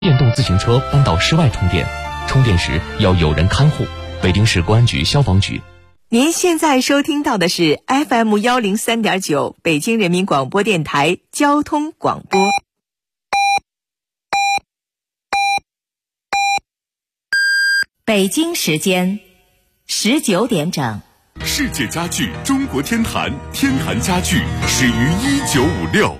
电动自行车搬到室外充电，充电时要有人看护。北京市公安局消防局。 您现在收听到的是 FM103.9 北京人民广播电台交通广播。北京时间19点整。 世界家具中国天坛，天坛家具始于1956。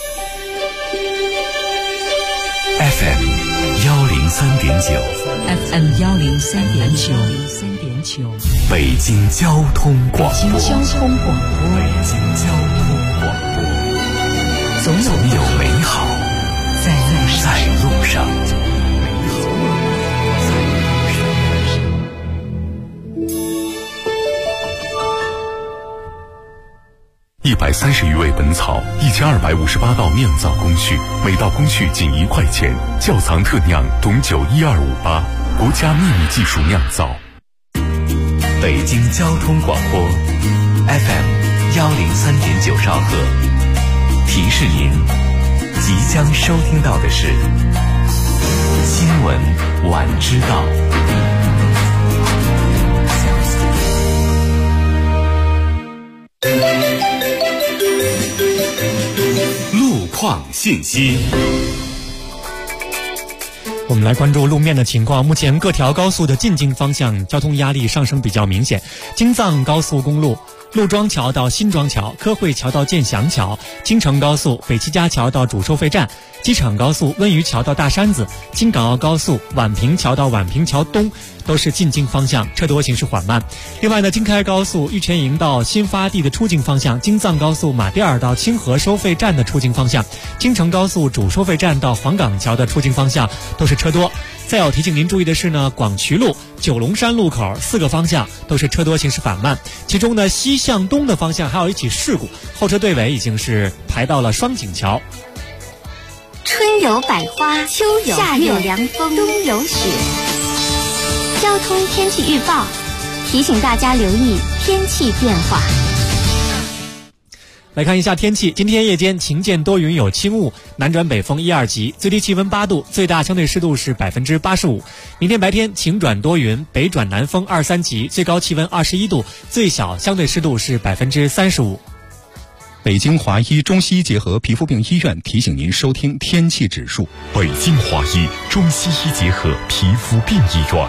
FM103.9 北京交通广播。总有美好在路上。130余味本草，1258道酿造工序，每道工序仅1块钱。窖藏特酿董酒12588，国家秘密技术酿造。北京交通广播 FM103.9兆赫，提示您即将收听到的是新闻晚知道。路况信息。 我们来关注路面的情况。目前各条高速的进京方向交通压力上升比较明显。京藏高速公路陆庄桥到新庄桥、科汇桥到建祥桥、京承高速北七家桥到主收费站、机场高速温榆桥到大山子、京港澳高速宛平桥到宛平桥东都是进京方向，车多行驶缓慢。另外呢，京开高速玉泉营到新发地的出境方向，京藏高速马甸尔到清河收费站的出境方向，京承高速主收费站到黄岗桥的出境方向都是车多。再有提醒您注意的是呢，广渠路九龙山路口4个方向都是车多行驶缓慢，其中呢西向东的方向还有一起事故，后车队尾已经是排到了双井桥。 春有百花，秋有夏有凉风，冬有雪。交通天气预报提醒大家留意天气变化。 来看一下天气，今天夜间晴间多云有轻雾，南转北风1、2级，最低气温8度，最大相对湿度是85%。明天白天晴转多云，北转南风2、3级，最高气温21度，最小相对湿度是35%。 北京华医中西医结合皮肤病医院提醒您收听天气指数。 北京华医中西医结合皮肤病医院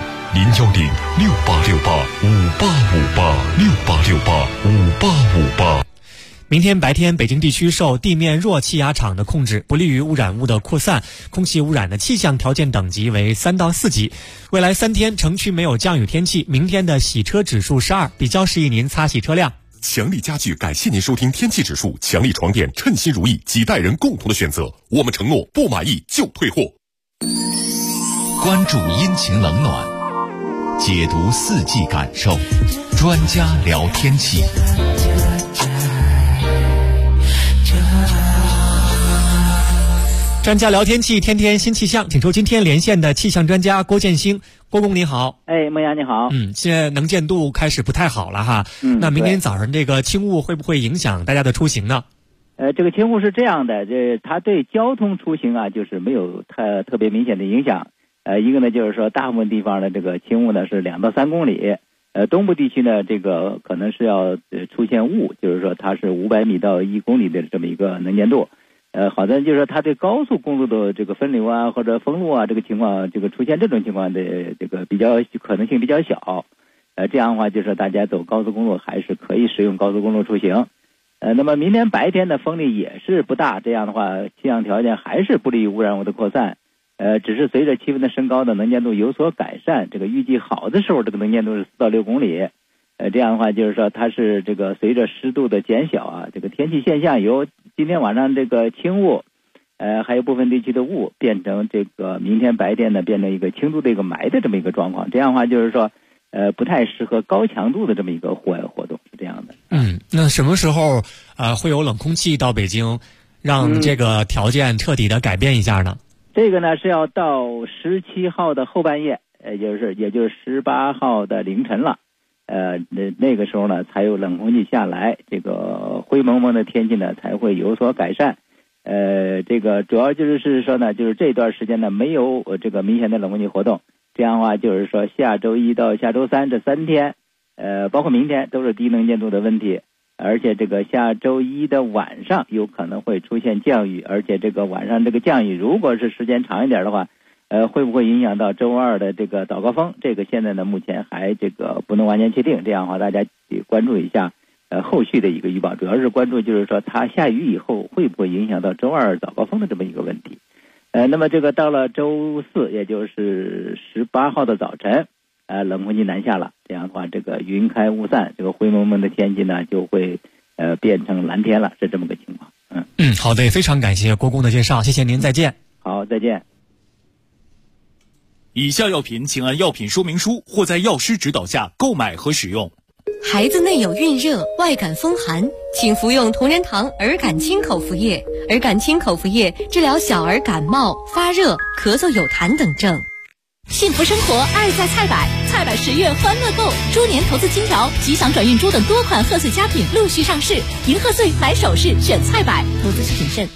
，0106868585858，68685858。 明天白天北京地区受地面弱气压场的控制，不利于污染物的扩散，空气污染的气象条件等级为3到4级。未来3天城区没有降雨天气，明天的洗车指数是2，比较适宜您擦洗车辆。 强力家具感谢您收听天气指数，强力床垫称心如意，几代人共同的选择，我们承诺不满意就退货。 关注阴晴冷暖，解读四季感受，专家聊天气。 专家聊天气，天天新气象，请出今天连线的气象专家郭建兴。郭工你好。 孟阳你好。 现在能见度开始不太好了哈。那明天早上这个轻雾会不会影响大家的出行呢？ 这个轻雾是这样的，它对交通出行啊，就是没有特别明显的影响。一个呢，就是说大部分地方的这个轻雾呢是2到3公里。东部地区呢，这个可能是要出现雾，就是说它是500米到1公里的这么一个能见度。好在就是说它对高速公路的这个分流啊或者封路啊这个情况，这个出现这种情况的这个比较可能性比较小。这样的话就是大家走高速公路还是可以使用高速公路出行。那么明天白天的风力也是不大，这样的话气象条件还是不利于污染物的扩散。只是随着气温的升高的能见度有所改善，这个预计好的时候这个能见度是4到6公里。这样的话就是说它是这个随着湿度的减小啊，这个天气现象由今天晚上这个轻雾，还有部分地区的雾变成这个明天白天呢变成一个轻度的一个霾的这么一个状况。这样的话就是说不太适合高强度的这么一个户外活动，是这样的。 那什么时候会有冷空气到北京，让这个条件彻底的改变一下呢？ 这个呢是要到17号的后半夜，也就是18号的凌晨了。那个时候呢才有冷空气下来，这个灰蒙蒙的天气呢才会有所改善。 这个主要就是说呢，就是这段时间呢没有这个明显的冷空气活动，这样的话就是说下周一到下周三这3天，包括明天都是低能见度的问题，而且这个下周一的晚上有可能会出现降雨，而且这个晚上这个降雨如果是时间长一点的话，会不会影响到周二的这个早高峰？这个现在呢目前还这个不能完全确定，这样的话大家关注一下后续的一个预报，主要是关注就是说它下雨以后会不会影响到周二早高峰的这么一个问题。那么这个到了周四，也就是18号的早晨，冷空气南下了，这样的话这个云开雾散，这个灰蒙蒙的天气呢就会变成蓝天了，是这么个情况。 好的，也非常感谢郭工的介绍，谢谢您，再见。 好，再见。 以下药品请按药品说明书或在药师指导下购买和使用。 孩子内有孕热、外感风寒，请服用同仁堂儿感清口服液。儿感清口服液治疗小儿感冒、发热、咳嗽有痰等症。 幸福生活爱在菜百，菜百10月欢乐购，猪年投资金条、吉祥转运珠等多款贺岁佳品陆续上市，迎贺岁买首饰选菜百，投资需谨慎。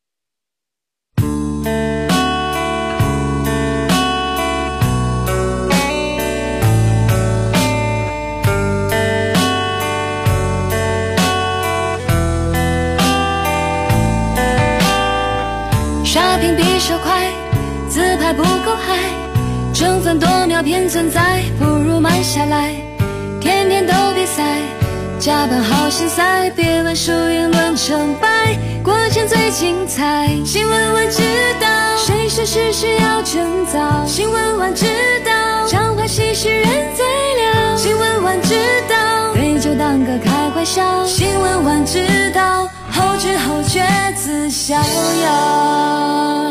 刷屏比手快，自拍不够嗨，成分多秒偏存在，不如慢下来。天天都比赛，加班好心塞，别问输赢论成败，过程最精彩。新闻晚知道，谁说事事要趁早？新闻晚知道，常话细事人最了。新闻晚知道，对酒当歌开怀笑。新闻晚知道，后知后觉自逍遥。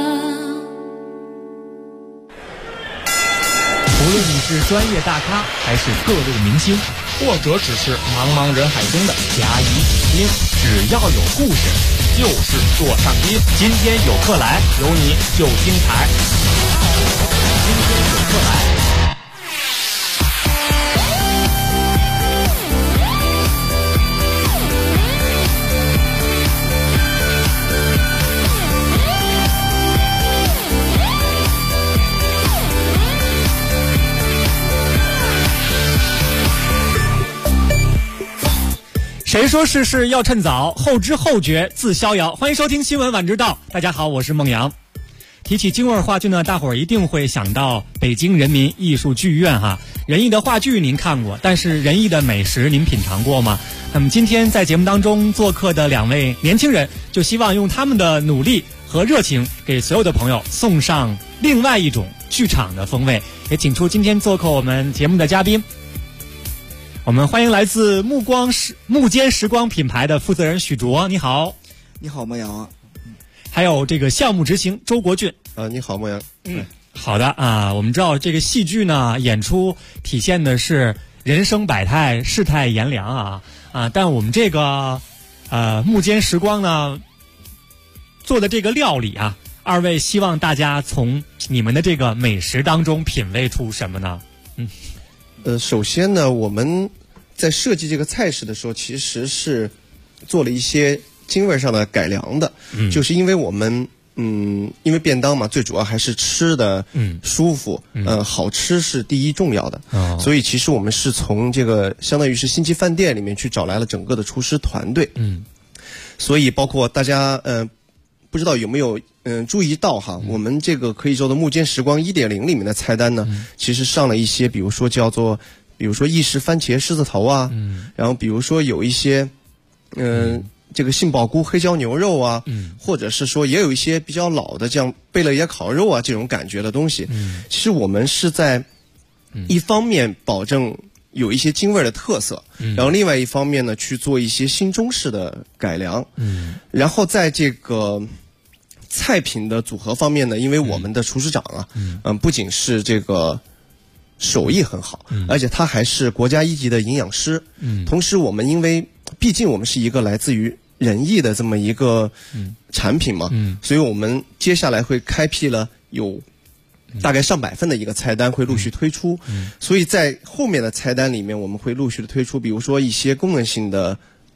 无论你是专业大咖，还是各路明星，或者只是茫茫人海中的甲乙丙丁，只要有故事，就是座上宾。今天有客来，有你就精彩。今天有客来。 谁说事事要趁早，后知后觉自逍遥。欢迎收听新闻晚知道，大家好，我是孟阳。提起京味话剧呢，大伙儿一定会想到北京人民艺术剧院哈。仁义的话剧您看过，但是仁义的美食您品尝过吗？那么今天在节目当中做客的2位年轻人，就希望用他们的努力和热情，给所有的朋友送上另外一种剧场的风味。也请出今天做客我们节目的嘉宾。我们欢迎来自木间时光品牌的负责人许卓，你好。 你好，莫阳。 还有这个项目执行周国俊。 你好，莫阳。 好的啊，我们知道这个戏剧呢，演出体现的是人生百态、世态炎凉但我们这个木间时光呢做的这个料理啊，二位希望大家从你们的这个美食当中品味出什么呢？ 首先呢，我们在设计这个菜式的时候，其实是做了一些京味上的改良的，就是因为我们因为便当嘛，最主要还是吃的舒服，好吃是第一重要的，所以其实我们是从这个相当于是星级饭店里面去找来了整个的厨师团队，所以包括大家不知道有没有注意到哈，我们这个可以说的木间时光 1.0 里面的菜单呢，其实上了一些比如说意式番茄狮子头啊，然后比如说有一些这个杏鲍菇黑椒牛肉啊，或者是说也有一些比较老的像贝勒爷烤肉啊这种感觉的东西，其实我们是在一方面保证有一些京味的特色，然后另外一方面呢去做一些新中式的改良，然后在这个菜品的组合方面呢，因为我们的厨师长啊，不仅是这个手艺很好，而且他还是国家1级的营养师，同时我们因为毕竟我们是一个来自于仁义的这么一个产品嘛，所以我们接下来会开辟了有大概上百份的一个菜单会陆续推出，所以在后面的菜单里面我们会陆续的推出，比如说一些功能性的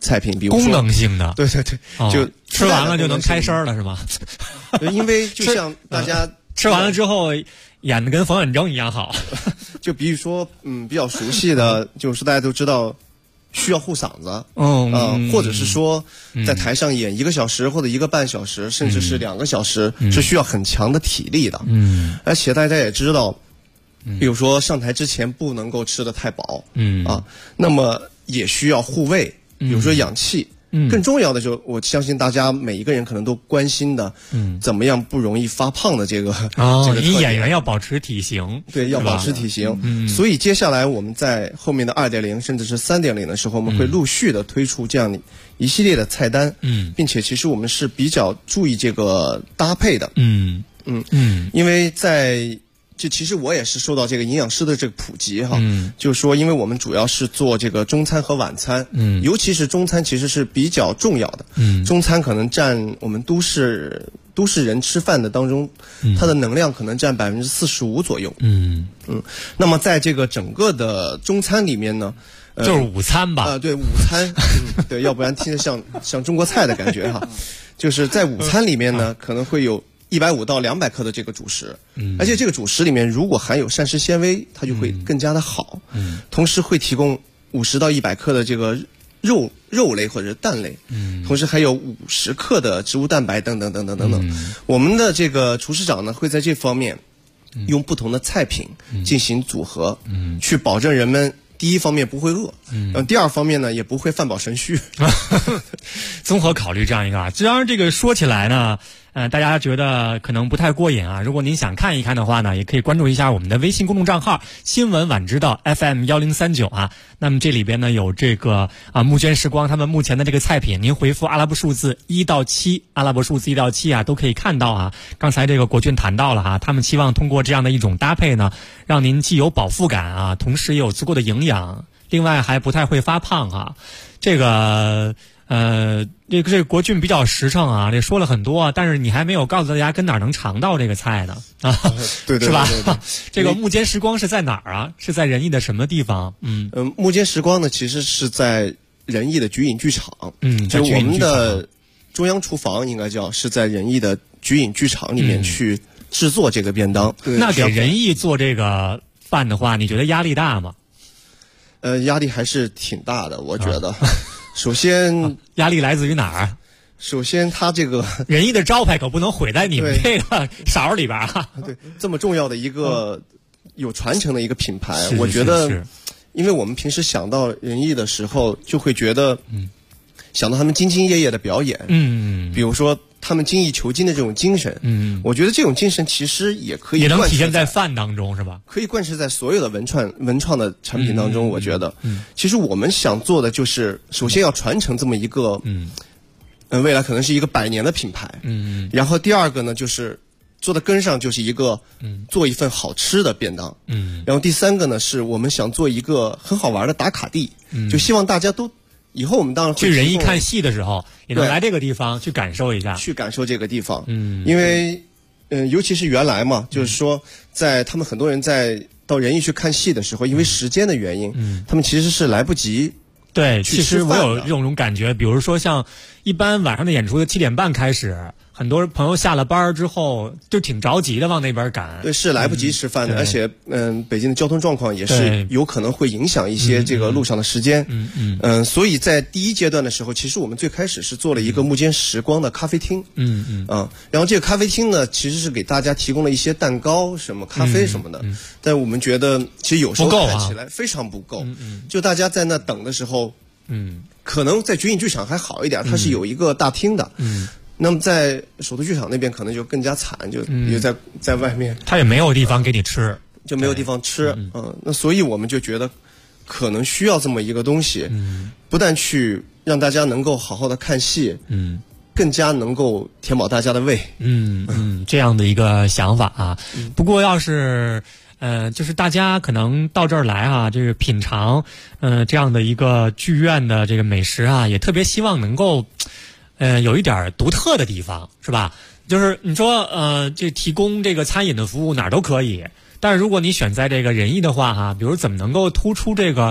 菜品，比如说功能性的， 对对对，就吃完了就能开声了，是吗？ 因为就像大家吃完了之后演的跟冯远征一样好。 就比如说比较熟悉的，就是大家都知道需要护嗓子，或者是说在台上演1个小时或者1个半小时，甚至是2个小时，是需要很强的体力的。而且大家也知道，比如说上台之前不能够吃得太饱，那么也需要护胃，比如说氧气。更重要的就是，我相信大家每一个人可能都关心的，怎么样不容易发胖的这个你演员要保持体型， 对，要保持体型。所以接下来我们在后面的2.0甚至是3.0的时候，我们会陆续的推出这样一系列的菜单，并且其实我们是比较注意这个搭配的，因为其实我也是受到这个营养师的这个普及哈，就是说，因为我们主要是做这个中餐和晚餐，尤其是中餐其实是比较重要的，中餐可能占我们都市人吃饭的当中，它的能量可能占45%左右，那么在这个整个的中餐里面呢， 就是午餐吧， 对，午餐，对，要不然听着像中国菜的感觉哈，就是在午餐里面呢，可能会有150到200克的这个主食，而且这个主食里面如果含有膳食纤维，它就会更加的好。同时会提供50到100克的这个肉类或者是蛋类，同时还有50克的植物蛋白等等等等等等。我们的这个厨师长呢，会在这方面用不同的菜品进行组合，去保证人们第一方面不会饿，第二方面呢也不会饭饱神虚。 综合考虑这样一个当然这个说起来呢，大家觉得可能不太过瘾啊。如果您想看一看的话呢，也可以关注一下我们的微信公众账号新闻晚知道 FM1039啊。那么这里边呢有这个木间时光他们目前的这个菜品，您回复阿拉伯数字1到7，阿拉伯数字1到7啊，都可以看到啊。刚才这个国俊谈到了哈，他们期望通过这样的一种搭配呢，让您既有饱腹感啊，同时也有足够的营养，另外还不太会发胖啊。这个这个国俊比较实诚啊，这说了很多，但是你还没有告诉大家跟哪儿能尝到这个菜呢啊？ 对， 是吧？这个木间时光是在哪儿啊？是在仁义的什么地方？ 木间时光呢，其实是在仁义的菊影剧场，就我们的中央厨房应该是在仁义的菊影剧场里面去制作这个便当。 那给仁义做这个饭的话，你觉得压力大吗？ 压力还是挺大的，我觉得。首先， 压力来自于哪儿？ 首先，它这个仁义的招牌可不能毁在你们这个勺里边啊！ 对，这么重要的一个有传承的一个品牌，我觉得，因为我们平时想到仁义的时候，就会觉得，想到他们兢兢业业的表演，比如说他们精益求精的这种精神，我觉得这种精神其实也可以也能体现在饭当中，是吧？ 可以贯彻在所有的文创的产品当中。我觉得，其实我们想做的就是，首先要传承这么一个，未来可能是一个100年的品牌，然后第二个呢，就是做的根上就是一个，做一份好吃的便当，然后第三个呢，是我们想做一个很好玩的打卡地，就希望大家都。以后我们当然会去仁义看戏的时候，也能来这个地方去感受一下， 去感受这个地方。因为，尤其是原来嘛，就是说，在他们很多人到仁义去看戏的时候，因为时间的原因，他们其实是来不及。 对，其实我有这种感觉，比如说像一般晚上的演出的7点半开始，很多朋友下了班之后就挺着急的往那边赶。 对，是来不及吃饭的，而且北京的交通状况也是有可能会影响一些这个路上的时间。所以在第一阶段的时候，其实我们最开始是做了一个木间时光的咖啡厅。然后这个咖啡厅呢，其实是给大家提供了一些蛋糕、什么咖啡什么的。但我们觉得其实有时候看起来非常不够。就大家在那等的时候。可能在菊影剧场还好一点，它是有一个大厅的。那么在首都剧场那边可能就更加惨，就在外面， 它也没有地方给你吃， 就没有地方吃。那所以我们就觉得可能需要这么一个东西，不但去让大家能够好好的看戏，更加能够填饱大家的胃。 这样的一个想法啊。不过要是。就是大家可能到这儿来啊，这个品尝，这样的一个剧院的这个美食啊，也特别希望能够，有一点独特的地方，是吧？就是你说，这提供这个餐饮的服务哪儿都可以，但是如果你选在这个仁义的话哈，比如怎么能够突出这个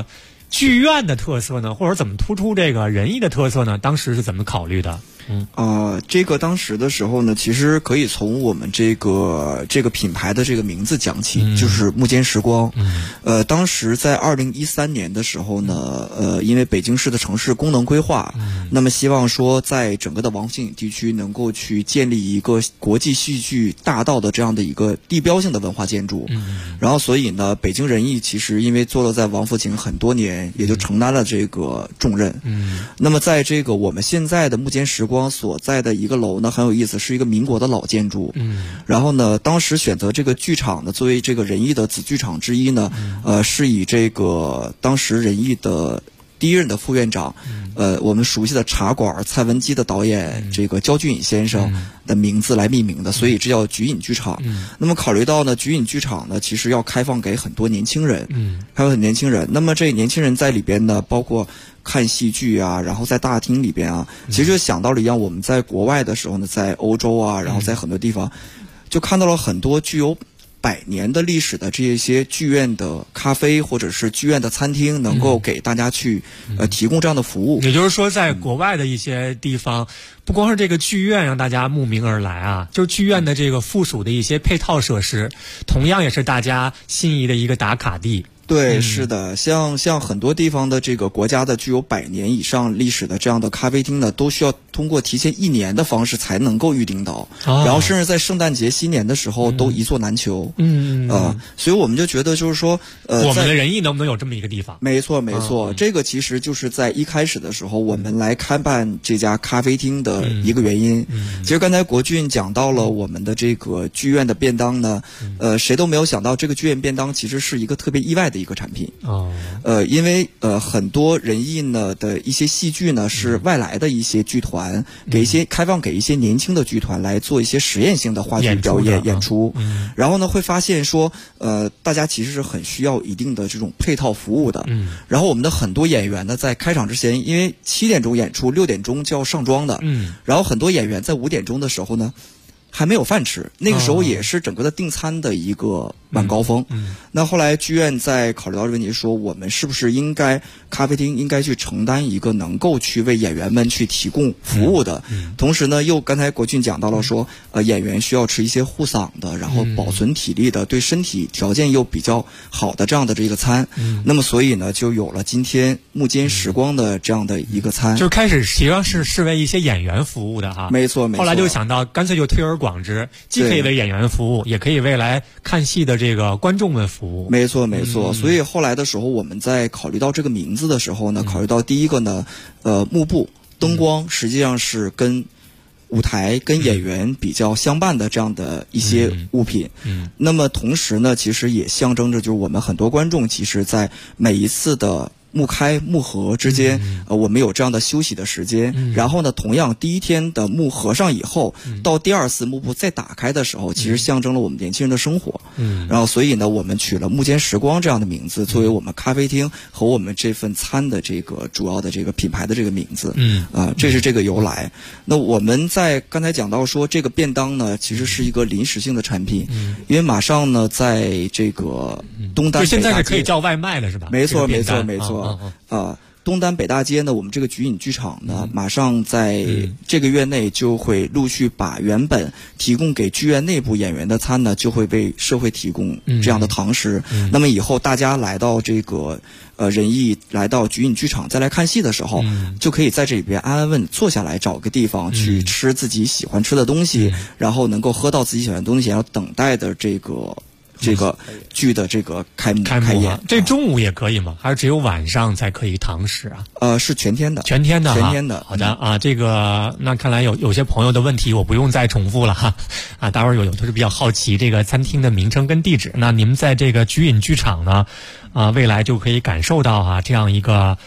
剧院的特色呢，或者怎么突出这个仁义的特色呢？当时是怎么考虑的？ 这个当时的时候呢，其实可以从我们这个品牌的这个名字讲起，就是木间时光。当时在2013年的时候呢，因为北京市的城市功能规划，那么希望说在整个的王府井地区能够去建立一个国际戏剧大道的这样的一个地标性的文化建筑。然后所以呢，北京人艺其实因为坐落在王府井很多年，也就承担了这个重任。那么在这个我们现在的木间时光所在的一个楼呢，很有意思，是一个民国的老建筑。然后呢，当时选择这个剧场呢，作为这个仁义的子剧场之一呢，是以这个当时仁义的第一任的副院长，我们熟悉的茶馆蔡文姬的导演这个焦俊颖先生的名字来命名的，所以这叫菊影剧场。那么考虑到呢，菊影剧场呢，其实要开放给很多年轻人，还有很年轻人。那么这年轻人在里边呢，包括看戏剧啊，然后在大厅里边啊，其实就想到了一样，我们在国外的时候呢，在欧洲啊，然后在很多地方，就看到了很多具有100年的历史的这些剧院的咖啡或者是剧院的餐厅，能够给大家去提供这样的服务。 也就是说，在国外的一些地方，不光是这个剧院让大家慕名而来啊，就是剧院的这个附属的一些配套设施，同样也是大家心仪的一个打卡地。 对，是的，像很多地方的这个国家的具有100年以上历史的这样的咖啡厅呢，都需要通过提前1年的方式才能够预订到，然后甚至在圣诞节、新年的时候都一座难求。所以我们就觉得就是说， 我们的仁义能不能有这么一个地方？ 没错，没错，这个其实就是在一开始的时候，我们来开办这家咖啡厅的一个原因。其实刚才国俊讲到了我们的这个剧院的便当呢，谁都没有想到这个剧院便当其实是一个特别意外的一个产品。因为很多仁义呢的一些戏剧呢是外来的一些剧团开放给一些年轻的剧团来做一些实验性的话剧表演演出，然后呢会发现说大家其实是很需要一定的这种配套服务的。然后我们的很多演员呢在开场之前，因为7点钟演出，6点钟就要上妆的，然后很多演员在5点钟的时候呢还没有饭吃，那个时候也是整个的订餐的一个晚高峰。那后来剧院在考虑到这个问题，说我们是不是应该咖啡厅应该去承担一个能够去为演员们去提供服务的，同时呢又刚才国俊讲到了说演员需要吃一些护嗓的，然后保存体力的，对身体条件又比较好的这样的这个餐。那么所以呢就有了今天木间时光的这样的一个餐。 就是开始实际上是为一些演员服务的哈。 没错，没错。 后来就想到干脆就推而广之，既可以为演员服务，也可以为来看戏的这个观众们服务。 没错，没错。所以后来的时候，我们在考虑到这个名字的时候呢，考虑到第一个呢，幕布灯光实际上是跟舞台跟演员比较相伴的这样的一些物品。那么同时呢，其实也象征着就是我们很多观众其实在每一次的幕开幕合之间，我们有这样的休息的时间。然后呢，同样第一天的幕合上以后，到第2次幕布再打开的时候，其实象征了我们年轻人的生活。然后所以呢，我们取了木间时光这样的名字，作为我们咖啡厅和我们这份餐的这个主要的这个品牌的这个名字。这是这个由来。那我们在刚才讲到说，这个便当呢，其实是一个临时性的产品，因为马上呢，在这个东单北大街， 现在是可以叫外卖了，是吧？ 没错，没错，没错。东单北大街呢，我们这个菊影剧场呢，马上在这个月内就会陆续把原本提供给剧院内部演员的餐呢，就会为社会提供这样的堂食。那么以后大家来到这个仁义，来到菊影剧场再来看戏的时候，就可以在这里边安安稳坐下来，找个地方去吃自己喜欢吃的东西，然后能够喝到自己喜欢的东西，然后等待的这个剧的这个开演。 这中午也可以吗？还是只有晚上才可以堂食啊？ 是全天的。 全天的。好的啊，这个那看来有些朋友的问题我不用再重复了哈。待会儿有都是比较好奇这个餐厅的名称跟地址。那你们在这个菊影剧场呢，未来就可以感受到这样一个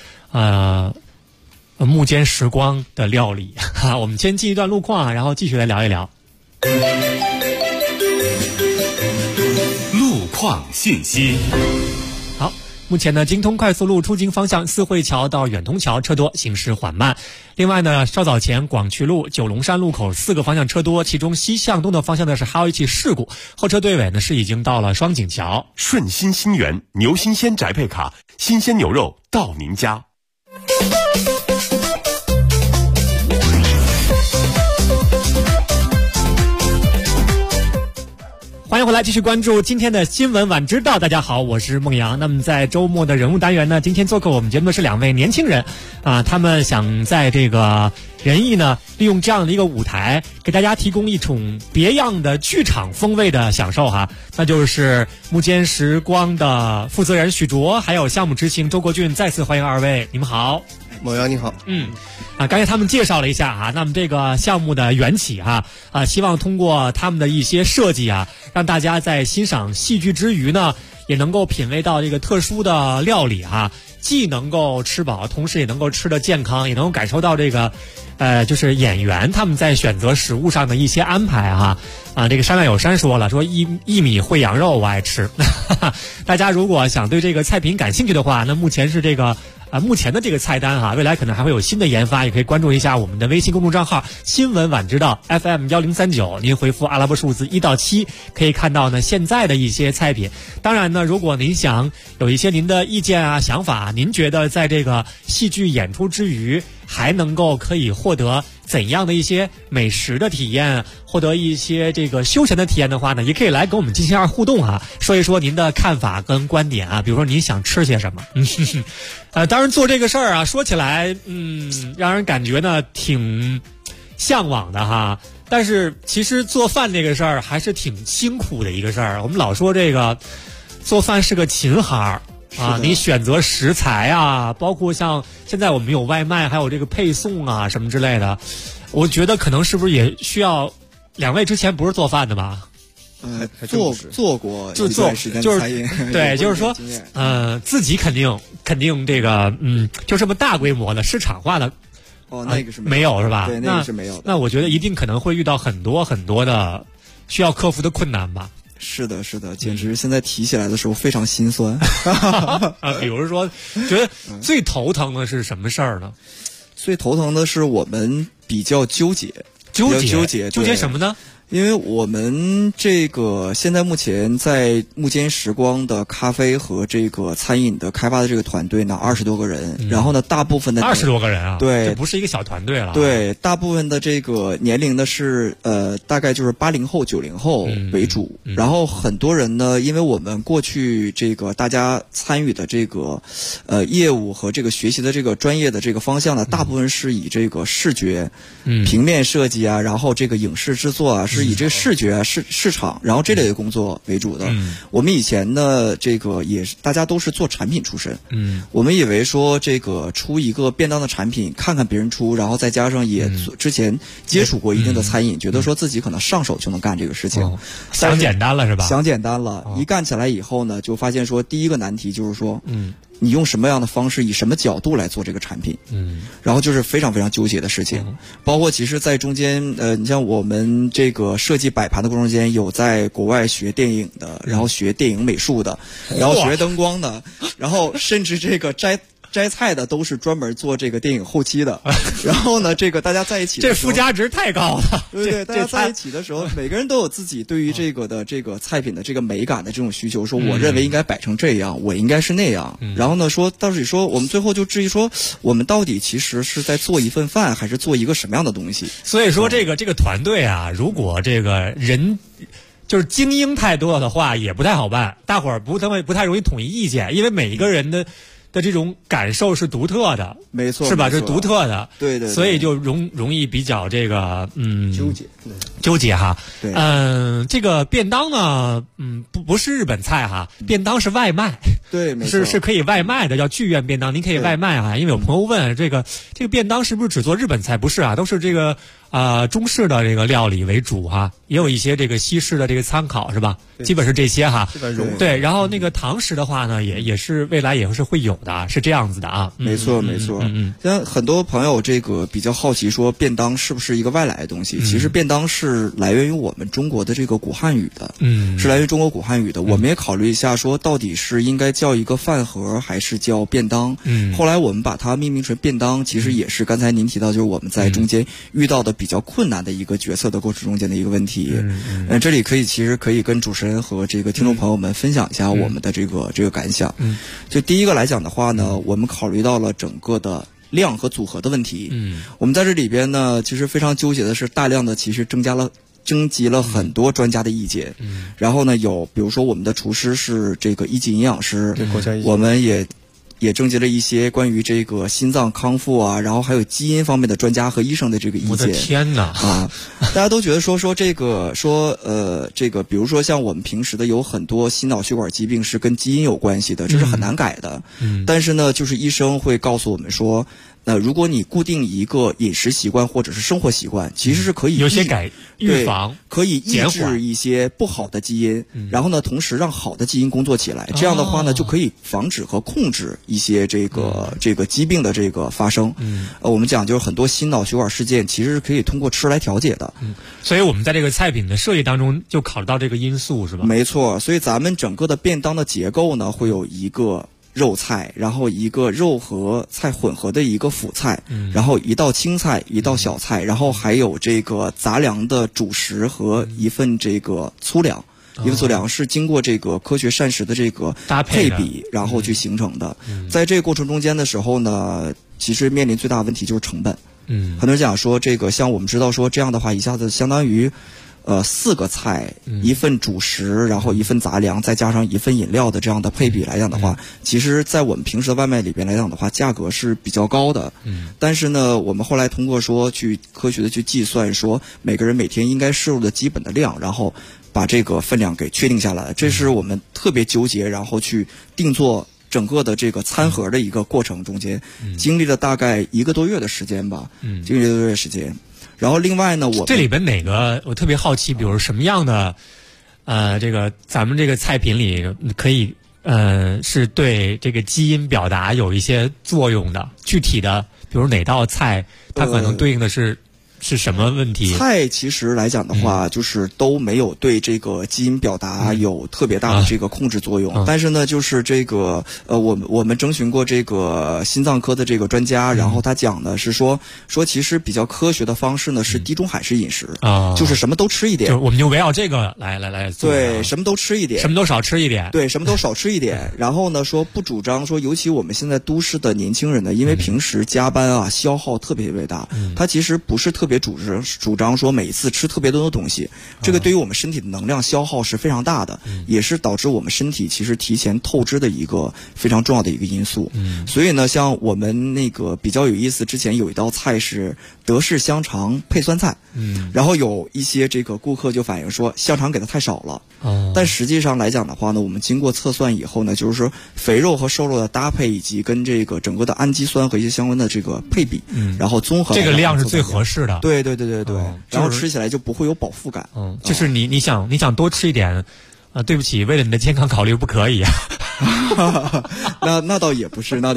木间时光的料理。我们先进一段路况，然后继续来聊一聊。 路况信息。 好， 目前呢，京通快速路出京方向四惠桥到远通桥车多，行驶缓慢。另外呢，稍早前广渠路九龙山路口4个方向车多，其中西向东的方向呢是还有一起事故，后车队尾呢是已经到了双井桥。 顺心新源牛新鲜宅配卡，新鲜牛肉到您家。 欢迎回来，继续关注今天的新闻晚知道。大家好，我是孟阳。那么在周末的人物单元呢，今天做客我们节目的是2位年轻人啊，他们想在这个仁义呢，利用这样的一个舞台，给大家提供一种别样的剧场风味的享受哈。那就是幕间时光的负责人许卓，还有项目执行周国俊，再次欢迎2位，你们好。 某阳你好。 刚才他们介绍了一下啊，那么这个项目的缘起希望通过他们的一些设计让大家在欣赏戏剧之余呢，也能够品味到这个特殊的料理既能够吃饱，同时也能够吃得健康，也能够感受到这个就是演员他们在选择食物上的一些安排这个山外有山说了，说一米烩羊肉我爱吃大家如果想对这个菜品感兴趣的话，那目前是这个目前的这个菜单未来可能还会有新的研发，也可以关注一下我们的微信公众账号新闻晚知道 FM1039，您回复阿拉伯数字1到7，可以看到呢现在的一些菜品。当然呢，如果您想有一些您的意见想法，您觉得在这个戏剧演出之余还能够可以获得怎样的一些美食的体验，获得一些这个休闲的体验的话呢，也可以来跟我们进行互动说一说您的看法跟观点比如说您想吃些什么当然做这个事儿说起来让人感觉呢挺向往的但是其实做饭这个事儿还是挺辛苦的一个事儿。我们老说这个做饭是个勤行你选择食材包括像现在我们有外卖，还有这个配送什么之类的，我觉得可能是不是也需要2位之前不是做饭的吧？ 做过就一段时间就是餐饮对，就是说自己肯定这个就这么大规模的市场化的那个是没有是吧？ 对，那个是没有的。 那我觉得一定可能会遇到很多很多的需要克服的困难吧。 是的，简直现在提起来的时候非常心酸比如说觉得最头疼的是什么事儿呢？ 最头疼的是我们比较纠结什么呢？ 因为我们这个现在目前在幕间时光的咖啡和这个餐饮的开发的这个团队呢，20多个人，然后呢，大部分的 20多个人对， 这不是一个小团队了。 对，大部分的这个年龄的是大概就是80后、90后为主，然后很多人呢，因为我们过去这个大家参与的这个业务和这个学习的这个专业的这个方向呢，大部分是以这个视觉、平面设计然后这个影视制作是以这个视觉市场，然后这类的工作为主的。我们以前呢，这个也是大家都是做产品出身。我们以为说这个出一个便当的产品，看看别人出，然后再加上也之前接触过一定的餐饮，觉得说自己可能上手就能干这个事情， 想简单了是吧？ 想简单了，一干起来以后呢，就发现说第一个难题就是说，你用什么样的方式，以什么角度来做这个产品？然后就是非常非常纠结的事情。包括其实在中间，你像我们这个设计摆盘的过程间，有在国外学电影的，然后学电影美术的，然后学灯光的，然后甚至这个摘菜的都是专门做这个电影后期的。然后呢，这个大家在一起的时候， 这附加值太高了。 对，大家在一起的时候，每个人都有自己对于这个的这个菜品的这个美感的这种需求，说我认为应该摆成这样，我应该是那样。然后呢，说到底说我们最后就质疑说，我们到底其实是在做一份饭，还是做一个什么样的东西？ 所以说这个团队如果这个人就是精英太多的话，也不太好办，大伙儿不太容易统一意见，因为每一个人的这种感受是独特的， 没错， 是吧？是独特的， 对， 所以就容易比较这个纠结对， 这个便当呢，不是日本菜便当是外卖， 对，没错， 是可以外卖的，叫剧院便当，您可以外卖因为有朋友问这个便当是不是只做日本菜？不是都是这个中式的这个料理为主哈，也有一些这个西式的这个参考是吧？基本是这些哈。对，然后那个堂食的话呢，也是未来也是会有的，是这样子的啊。 没错。像很多朋友这个比较好奇说便当是不是一个外来的东西？其实便当是来源于我们中国的这个古汉语的，是来源于中国古汉语的。我们也考虑一下说到底是应该叫一个饭盒还是叫便当。后来我们把它命名成便当，其实也是刚才您提到就是我们在中间遇到的比较困难的一个决策的过程中间的一个问题。这里其实可以跟主持人和这个听众朋友们分享一下我们的这个感想。就第一个来讲的话呢，我们考虑到了整个的量和组合的问题。我们在这里边呢，其实非常纠结的是大量的其实征集了很多专家的意见。然后呢，比如说我们的厨师是这个一级营养师，我们也征集了一些关于这个心脏康复啊，然后还有基因方面的专家和医生的这个意见。 我的天哪！ 大家都觉得说这个比如说像我们平时的有很多心脑血管疾病是跟基因有关系的，这是很难改的。但是呢，就是医生会告诉我们说，如果你固定一个饮食习惯或者是生活习惯，其实是可以有些预防， 可以抑制一些不好的基因，然后呢，同时让好的基因工作起来。这样的话呢，就可以防止和控制一些这个疾病的这个发生。我们讲就是很多心脑血管事件其实是可以通过吃来调节的。 所以我们在这个菜品的设计当中就考虑到这个因素是吧？ 没错，所以咱们整个的便当的结构呢，会有一个肉菜，然后一个肉和菜混合的一个辅菜，然后一道青菜，一道小菜，然后还有这个杂粮的主食和一份这个粗粮。一份粗粮是经过这个科学膳食的这个配比，然后去形成的。在这个过程中间的时候呢，其实面临最大的问题就是成本。很多人讲说这个，像我们知道说这样的话，一下子相当于4个菜，一份主食，然后一份杂粮，再加上一份饮料的这样的配比来讲的话，其实在我们平时的外卖里边来讲的话，价格是比较高的。但是呢，我们后来通过说去科学的去计算，说每个人每天应该摄入的基本的量，然后把这个分量给确定下来，这是我们特别纠结，然后去定做整个的这个餐盒的一个过程中间，经历了大概1个多月的时间吧，经历了1个多月时间。然后另外呢， 这里边哪个我特别好奇，比如什么样的这个咱们这个菜品里可以是对这个基因表达有一些作用的？具体的，比如哪道菜它可能对应的是什么问题？ 菜其实来讲的话，就是都没有对这个基因表达有特别大的这个控制作用。但是呢，就是这个我们征询过这个心脏科的这个专家，然后他讲的是说其实比较科学的方式呢是地中海式饮食就是什么都吃一点。 就我们就围绕这个来做。 对，什么都吃一点， 什么都少吃一点。 对，什么都少吃一点。然后呢，说不主张说，尤其我们现在都市的年轻人呢，因为平时加班啊，消耗特别大，他其实不是特别主张说每一次吃特别多的东西，这个对于我们身体的能量消耗是非常大的，也是导致我们身体其实提前透支的一个非常重要的一个因素。所以呢，像我们那个比较有意思，之前有一道菜是德式香肠配酸菜，然后有一些这个顾客就反映说香肠给的太少了。但实际上来讲的话呢，我们经过测算以后呢，就是说肥肉和瘦肉的搭配，以及跟这个整个的氨基酸和一些相关的这个配比，然后综合这个量是最合适的。 对，然后吃起来就不会有饱腹感。 就是你想多吃一点，对不起，为了你的健康考虑不可以啊。 那倒也不是，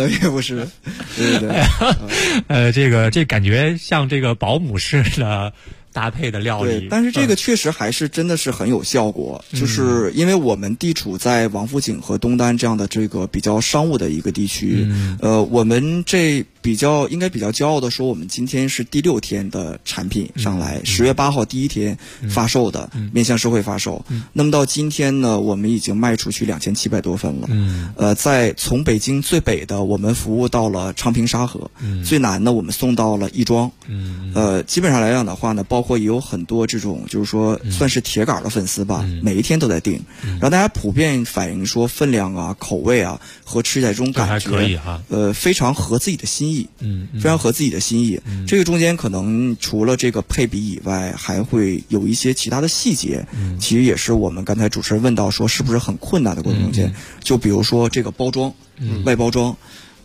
对。 这感觉像这个保姆式的搭配的料理。 对，但是这个确实还是真的是很有效果，就是因为我们地处在王府井和东单这样的这个比较商务的一个地区，我们这应该比较骄傲的说，我们今天是第6天的产品上来，10月8号第1天发售的，面向社会发售。那么到今天呢，我们已经卖出去2700多份了。从北京最北的，我们服务到了昌平沙河，最南的我们送到了亦庄。基本上来讲的话呢，包括也有很多这种就是说算是铁杆的粉丝吧，每一天都在订，然后大家普遍反映说分量啊、口味啊和吃起来这种感觉，非常合自己的心意。非常合自己的心意。这个中间可能除了这个配比以外，还会有一些其他的细节，其实也是我们刚才主持人问到说是不是很困难的过程中间，就比如说这个包装，外包装。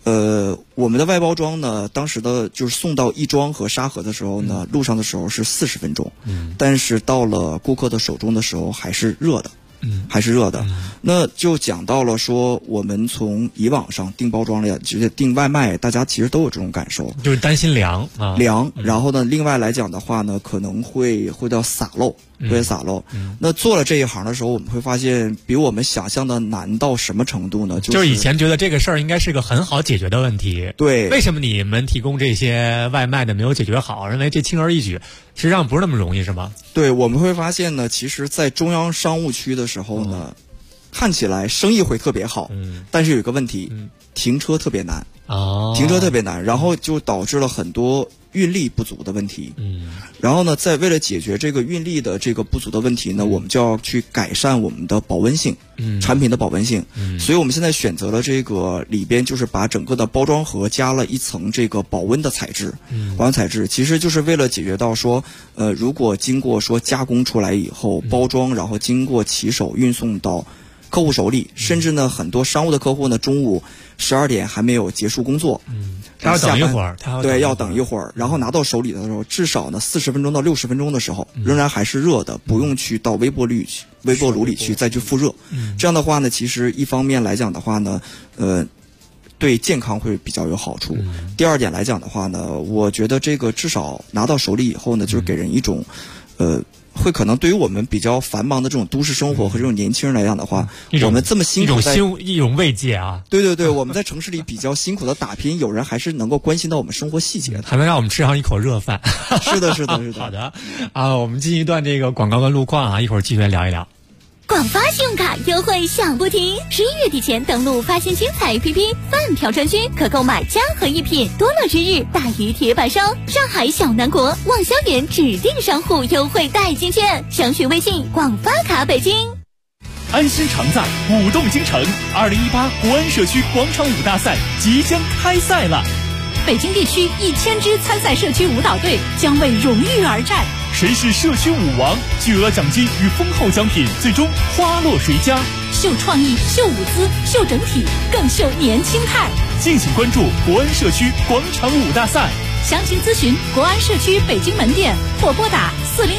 我们的外包装呢，当时的就是送到亦庄和沙河的时候呢，路上的时候是40分钟，但是到了顾客的手中的时候还是热的。还是热的。那就讲到了说，我们从以往上订包装了，直接订外卖，大家其实都有这种感受， 就是担心凉啊， 凉。然后呢，另外来讲的话呢，可能会到洒漏，会洒漏。那做了这一行的时候，我们会发现比我们想象的难到什么程度呢？ 就是以前觉得这个事儿应该是个很好解决的问题， 对， 为什么你们提供这些外卖的没有解决好？认为这轻而易举，实际上不是那么容易，是吗？ 对，我们会发现呢，其实在中央商务区的时候呢，看起来生意会特别好，但是有一个问题，停车特别难，停车特别难，然后就导致了很多运力不足的问题。然后呢，在为了解决这个运力的这个不足的问题呢，我们就要去改善我们的保温性，产品的保温性。所以我们现在选择了这个里边就是把整个的包装盒加了一层这个保温的材质，保温材质其实就是为了解决到说，如果经过说加工出来以后，包装然后经过骑手运送到客户手里，甚至呢很多商务的客户呢中午12点还没有结束工作， 他要等一会儿， 对，要等一会儿，然后拿到手里的时候，至少呢40分钟到60分钟的时候，仍然还是热的，不用去到微波炉里去再去复热。这样的话呢，其实一方面来讲的话呢，对健康会比较有好处。第二点来讲的话呢，我觉得这个至少拿到手里以后呢，就是给人一种，会可能对于我们比较繁忙的这种都市生活和这种年轻人来讲的话，我们这么辛苦一种慰藉啊。 对，我们在城市里比较辛苦的打拼，有人还是能够关心到我们生活细节的， 还能让我们吃上一口热饭。 是的。 好的我们进一段这个广告跟路况啊，一会儿继续来聊一聊。 广发信用卡优惠响不停，11月底前登录发现精彩 APP 饭票专区，可购买家和一品多乐之日大鱼铁板烧，上海小南国望萧园指定商户优惠代金券，详询微信广发卡北京。 安心常在，舞动京城，2018国安社区广场舞大赛即将开赛了。 北京地区1000支参赛社区舞蹈队将为荣誉而战， 谁是社区舞王？巨额奖金与丰厚奖品，最终花落谁家？ 秀创意，秀舞姿，秀整体，更秀年轻态。 敬请关注国安社区广场舞大赛， 详情咨询国安社区北京门店或拨打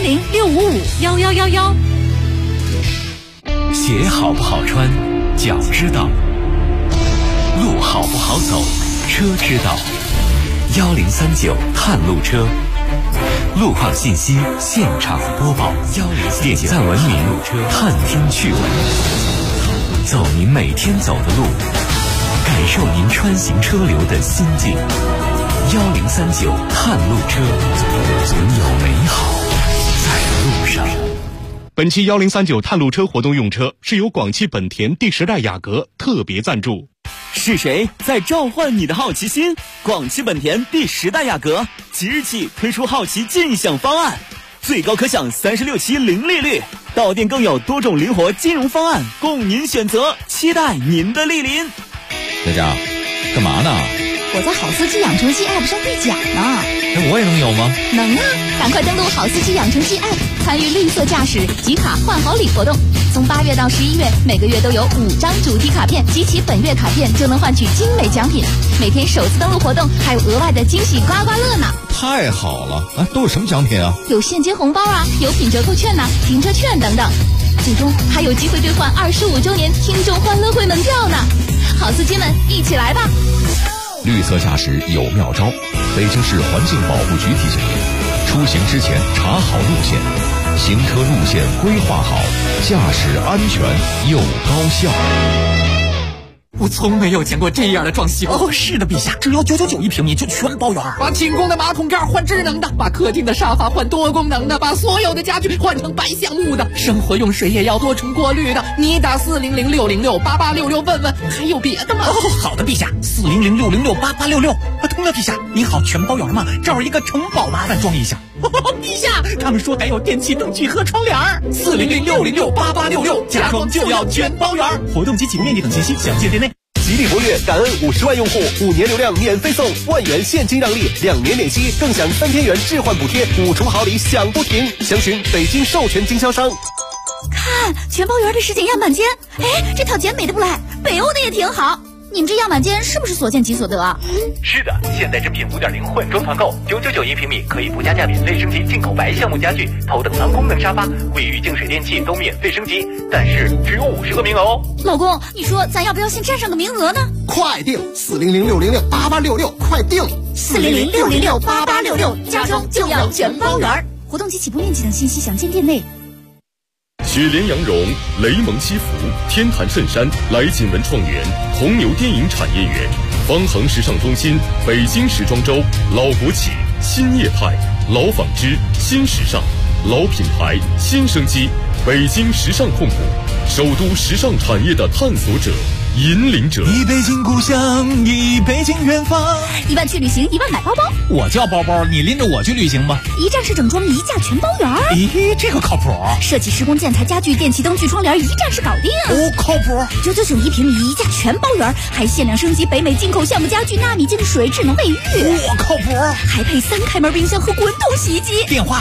400-655-1111。 鞋好不好穿，脚知道；路好不好走，车知道。1039探路车，路况信息现场播报。点赞文明，探听趣闻，走您每天走的路，感受您穿行车流的心境。1039探路车，总有美好在路上。 本期1039探路车活动用车是由广汽本田第10代雅阁特别赞助。 是谁在召唤你的好奇心？广汽本田第10代雅阁即日起推出好奇尽享方案，最高可享36期零利率，到店更有多种灵活金融方案供您选择，期待您的莅临。 佳佳，干嘛呢？ 我在好司机养成系 App 上兑奖呢。 我也能有吗？ 能啊，赶快登录好司机养成系 App， 参与绿色驾驶集卡换好礼活动。从8月到11月，每个月都有5张主题卡片，集齐本月卡片就能换取精美奖品。每天首次登录活动还有额外的惊喜刮刮乐呢。 太好了！都有什么奖品啊？ 有现金红包啊，有品折扣券呐，停车券等等。最终还有机会兑换25周年听众欢乐会门票呢。好司机们，一起来吧！ 绿色驾驶有妙招，北京市环境保护局提醒您：出行之前查好路线，行车路线规划好，驾驶安全又高效。 我从没有见过这样的装修哦！是的，陛下，只要991平米就全包圆。把厅宫的马桶盖换智能的，把客厅的沙发换多功能的，把所有的家具换成白橡木的，生活用水也要多重过滤的。你打400-606-8866问问，还有别的吗？哦，好的，陛下，400-606-8866。通了，陛下，你好，全包圆吗？这儿一个城堡，麻烦装一下。陛下，他们说还有电器灯具和窗帘。400-606-8866，家装就要全包圆。活动及起步面积等信息详见店内。 吉利博越感恩50万用户，5年流量免费送，1万元现金让利，2年免息，更享3天元置换补贴，5重好礼享不停。详询北京授权经销商。 看全包圆的实景样板间，哎，这套简美的不赖，北欧的也挺好。 你们这样板间是不是所见即所得啊？ 是的，现在珍品 5.0 换装团购，999一平米，可以不加价免费升级进口白橡木家具、头等舱功能沙发、卫浴净水电器都免费升级，但是只有50个名额哦。 老公，你说咱要不要先占上个名额呢？ 快订400-606-8866，快订 400-606-8866，家装就要全包圆。活动及起步面积等信息详见店内。 雪莲羊绒、雷蒙西服、天坛衬衫、来锦文创园、红牛电影产业园、方恒时尚中心、北京时装周、老国企、新业态、老纺织、新时尚、老品牌、新生机，北京时尚控股，首都时尚产业的探索者、引领者。 一北京故乡，一北京远方。 1万去旅行，1万买包包。 我叫包包，你拎着我去旅行吧。 一站式整装，一价全包圆。 咦，这个靠谱。 设计施工建材家具电器灯具窗帘，一站式搞定。 哦，靠谱。 999一平米，一价全包圆，还限量升级北美进口橡木家具、纳米净水、智能卫浴。 我靠谱。 还配3开门冰箱和滚筒洗衣机。 电话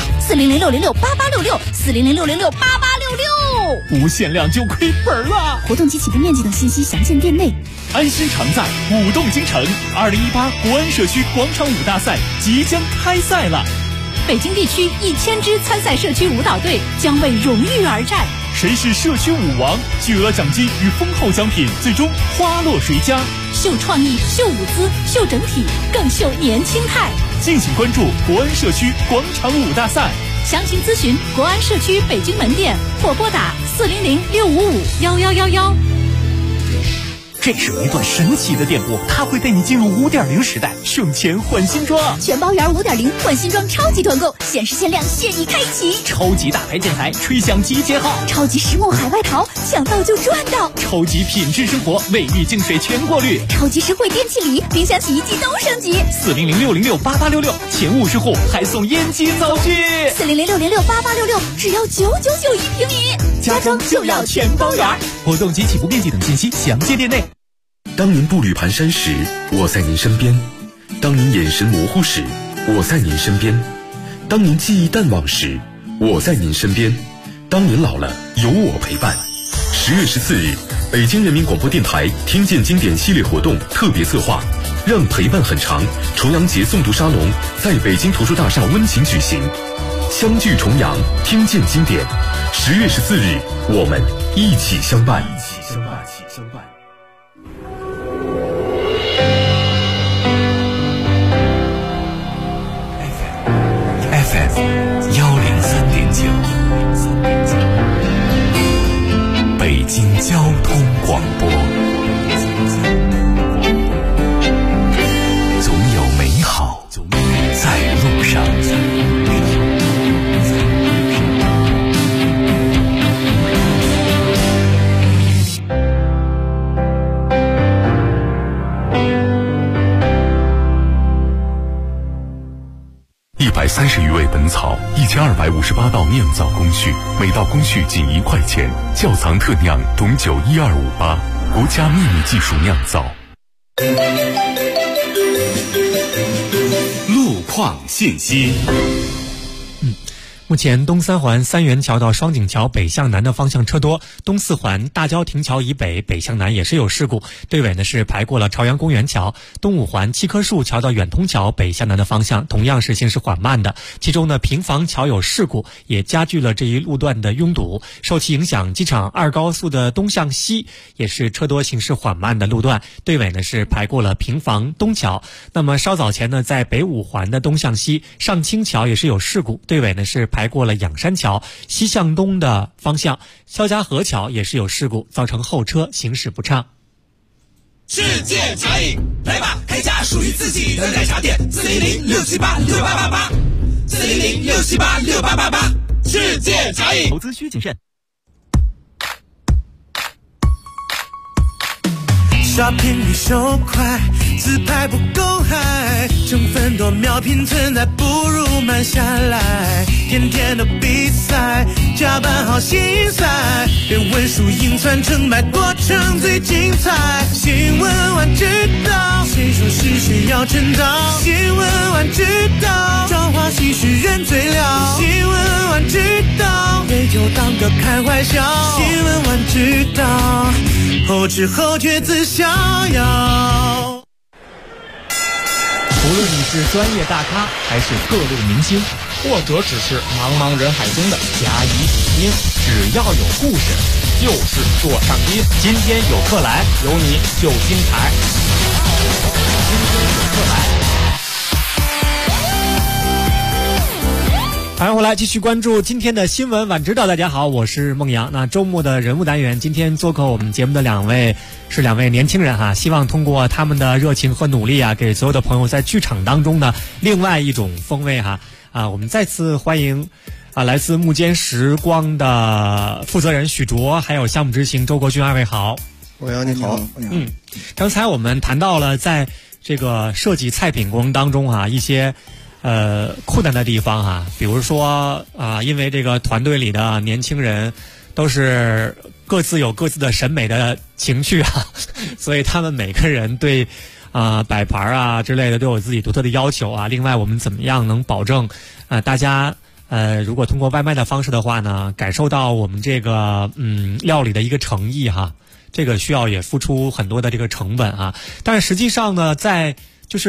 400-606-8866，400-606-8866。 不限量就亏本了。 活动及起步面积等信息详见店内。 安心常在，舞动京城，2018国安社区广场舞大赛即将开赛了。 北京地区1000支参赛社区舞蹈队将为荣誉而战。 谁是社区舞王？巨额奖金与丰厚奖品，最终花落谁家？ 秀创意，秀舞姿，秀整体，更秀年轻态。 敬请关注国安社区广场舞大赛。 详情咨询国安社区北京门店或拨打400-655-1111。 这是一段神奇的电波，它会带你进入5.0时代，省钱换新装， 全包圆5.0换新装超级团购，限时限量现已开启。 超级大牌建材吹响集结号， 超级实木海外淘抢到就赚到， 超级品质生活卫浴净水全过滤， 超级实惠电器礼，冰箱洗衣机都升级。 400-606-8866，前50户还送烟机灶具。 400-606-8866，只要999一平米， 家装就要全包圆。活动及起步面积等信息详见店内。 当您步履蹒跚时，我在您身边；当您眼神模糊时，我在您身边；当您记忆淡忘时，我在您身边；当您老了，有我陪伴。10月14日，北京人民广播电台听见经典系列活动特别策划，让陪伴很长重阳节诵读沙龙在北京图书大厦温情举行，相聚重阳，听见经典。10月14日，我们一起相伴。 FM103.9，北京交通广播，总有美好在路上。 130余味本草，1258道酿造工序，每道工序仅1块钱。窖藏特酿董酒12588，国家秘密技术酿造。 路况信息。 目前东三环三元桥到双井桥北向南的方向车多，东四环大郊亭桥以北北向南也是有事故，队尾呢是排过了朝阳公园桥。东五环七棵树桥到远通桥北向南的方向同样是行驶缓慢的，其中呢平房桥有事故，也加剧了这一路段的拥堵。受其影响，机场2高速的东向西也是车多行驶缓慢的路段，队尾呢是排过了平房东桥。那么稍早前呢，在北五环的东向西上清桥也是有事故，队尾呢是排过了仰山桥，西向东的方向肖家河桥也是有事故，造成后车行驶不畅。 世界茶饮，来吧，开家属于自己的奶茶店，400-678-6888，400-678-6888，世界茶饮。 投资需谨慎。 刷屏率手快，自拍不够嗨，成分多秒拼存在，不如慢下来。天天的比赛，加班好心塞，别问输赢传承败，过程最精彩。新闻晚知道，新谁说是需要称道？新闻晚知道，朝花夕拾人最了。新闻晚知道，对就当个开玩笑。新闻晚知道，后知后觉自逍遥。 无论你是专业大咖，还是各路明星，或者只是茫茫人海中的甲乙丙丁，只要有故事，就是座上宾。今天有客来，有你就精彩。今天有客来。 欢迎回来，继续关注今天的新闻晚知道。大家好，我是孟阳。那周末的人物单元，今天做客我们节目的两位年轻人哈，希望通过他们的热情和努力啊，给所有的朋友在剧场当中的另外一种风味哈我们再次欢迎来自幕间时光的负责人许卓，还有项目执行周国军，二位好。 孟阳你好。 刚才我们谈到了在这个设计菜品过程当中一些困难的地方比如说因为这个团队里的年轻人都是各自有各自的审美的情趣所以他们每个人对摆盘之类的都有自己独特的要求另外我们怎么样能保证大家如果通过外卖的方式的话呢，感受到我们这个料理的一个诚意这个需要也付出很多的这个成本但是实际上呢，在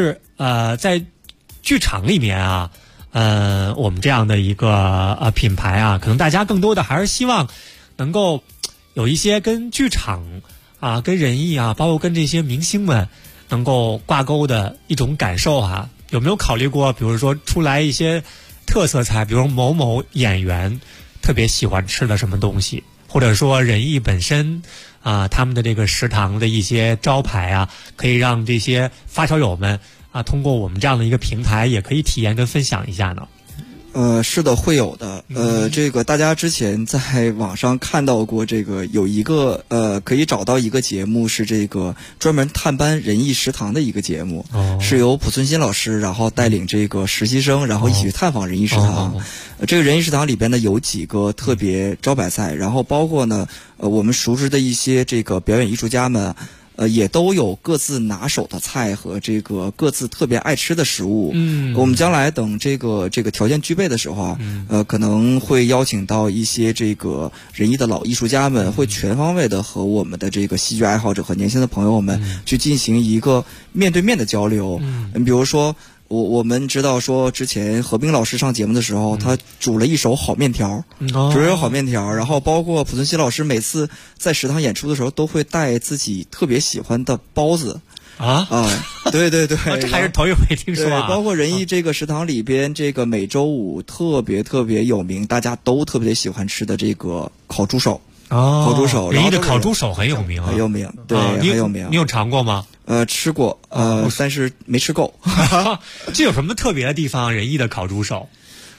剧场里面我们这样的一个品牌可能大家更多的还是希望能够有一些跟剧场跟人艺包括跟这些明星们能够挂钩的一种感受有没有考虑过，比如说出来一些特色菜，比如某某演员特别喜欢吃的什么东西，或者说人艺本身他们的这个食堂的一些招牌可以让这些发烧友们通过我们这样的一个平台也可以体验跟分享一下呢？ 是的，会有的。这个大家之前在网上看到过，这个有一个可以找到一个节目，是这个专门探班人艺食堂的一个节目，是由濮存昕老师然后带领这个实习生，然后一起去探访人艺食堂。这个人艺食堂里边呢有几个特别招牌菜，然后包括呢我们熟知的一些这个表演艺术家们。也都有各自拿手的菜和这个各自特别爱吃的食物。我们将来等这个条件具备的时候可能会邀请到一些这个人艺的老艺术家们，会全方位的和我们的这个戏剧爱好者和年轻的朋友们去进行一个面对面的交流。比如说。我们知道说，之前何冰老师上节目的时候，他煮了一手好面条，然后包括濮存昕老师每次在食堂演出的时候，都会带自己特别喜欢的包子。对对对， 这还是头一回听说包括人艺这个食堂里边，这个每周五特别有名，大家都特别喜欢吃的这个烤猪手。烤猪手， 人艺的烤猪手很有名， 很有名，对，很有名。 你有尝过吗？ 吃过，但是没吃够。 这有什么特别的地方？人艺的烤猪手？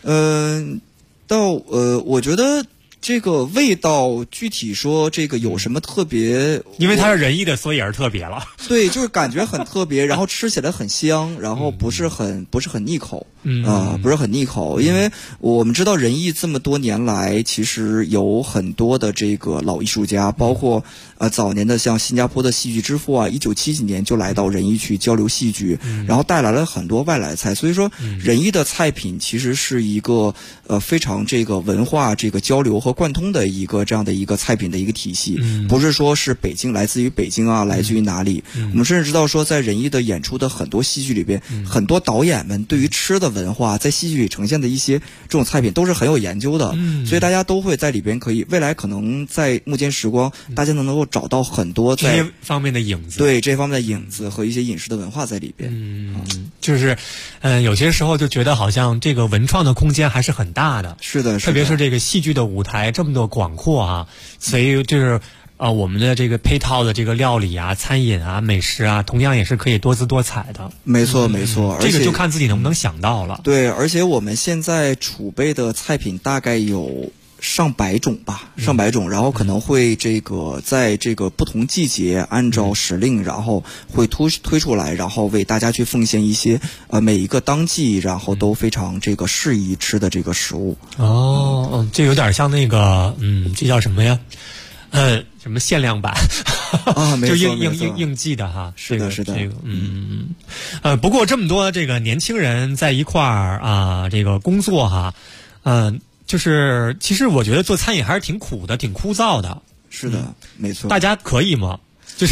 我觉得这个味道具体说这个有什么特别？ 因为它是人艺的，所以也是特别了。 对，就是感觉很特别，然后吃起来很香，然后不是很腻口。不是很腻口，因为我们知道人艺这么多年来，其实有很多的这个老艺术家，包括早年的像新加坡的戏剧之父1970几年就来到人艺去交流戏剧，然后带来了很多外来菜，所以说人艺的菜品其实是一个非常这个文化这个交流和贯通的一个这样的一个菜品的一个体系，不是说是来自于北京来自于哪里，我们甚至知道说在人艺的演出的很多戏剧里边，很多导演们对于吃的文化在戏剧里呈现的一些这种菜品都是很有研究的，所以大家都会在里边未来可能在幕间时光，大家能够找到很多这些方面的影子， 对这方面的影子和一些饮食的文化在里边。 就是有些时候就觉得好像这个文创的空间还是很大的， 是的， 特别是这个戏剧的舞台这么多广阔所以就是我们的这个配套的这个料理餐饮美食同样也是可以多姿多彩的。 没错没错， 这个就看自己能不能想到了。 对，而且我们现在储备的菜品大概有上百种吧，然后可能会这个在这个不同季节按照时令，然后会推出来，然后为大家去奉献一些每一个当季然后都非常这个适宜吃的这个食物。 这有点像那个这叫什么呀？ 什么限量版啊， 就应季的哈， 是的，是的， 这个不过这么多这个年轻人在一块儿啊，这个工作哈，就是其实我觉得做餐饮还是挺苦的，挺枯燥的。 是的，没错。 大家可以吗？就是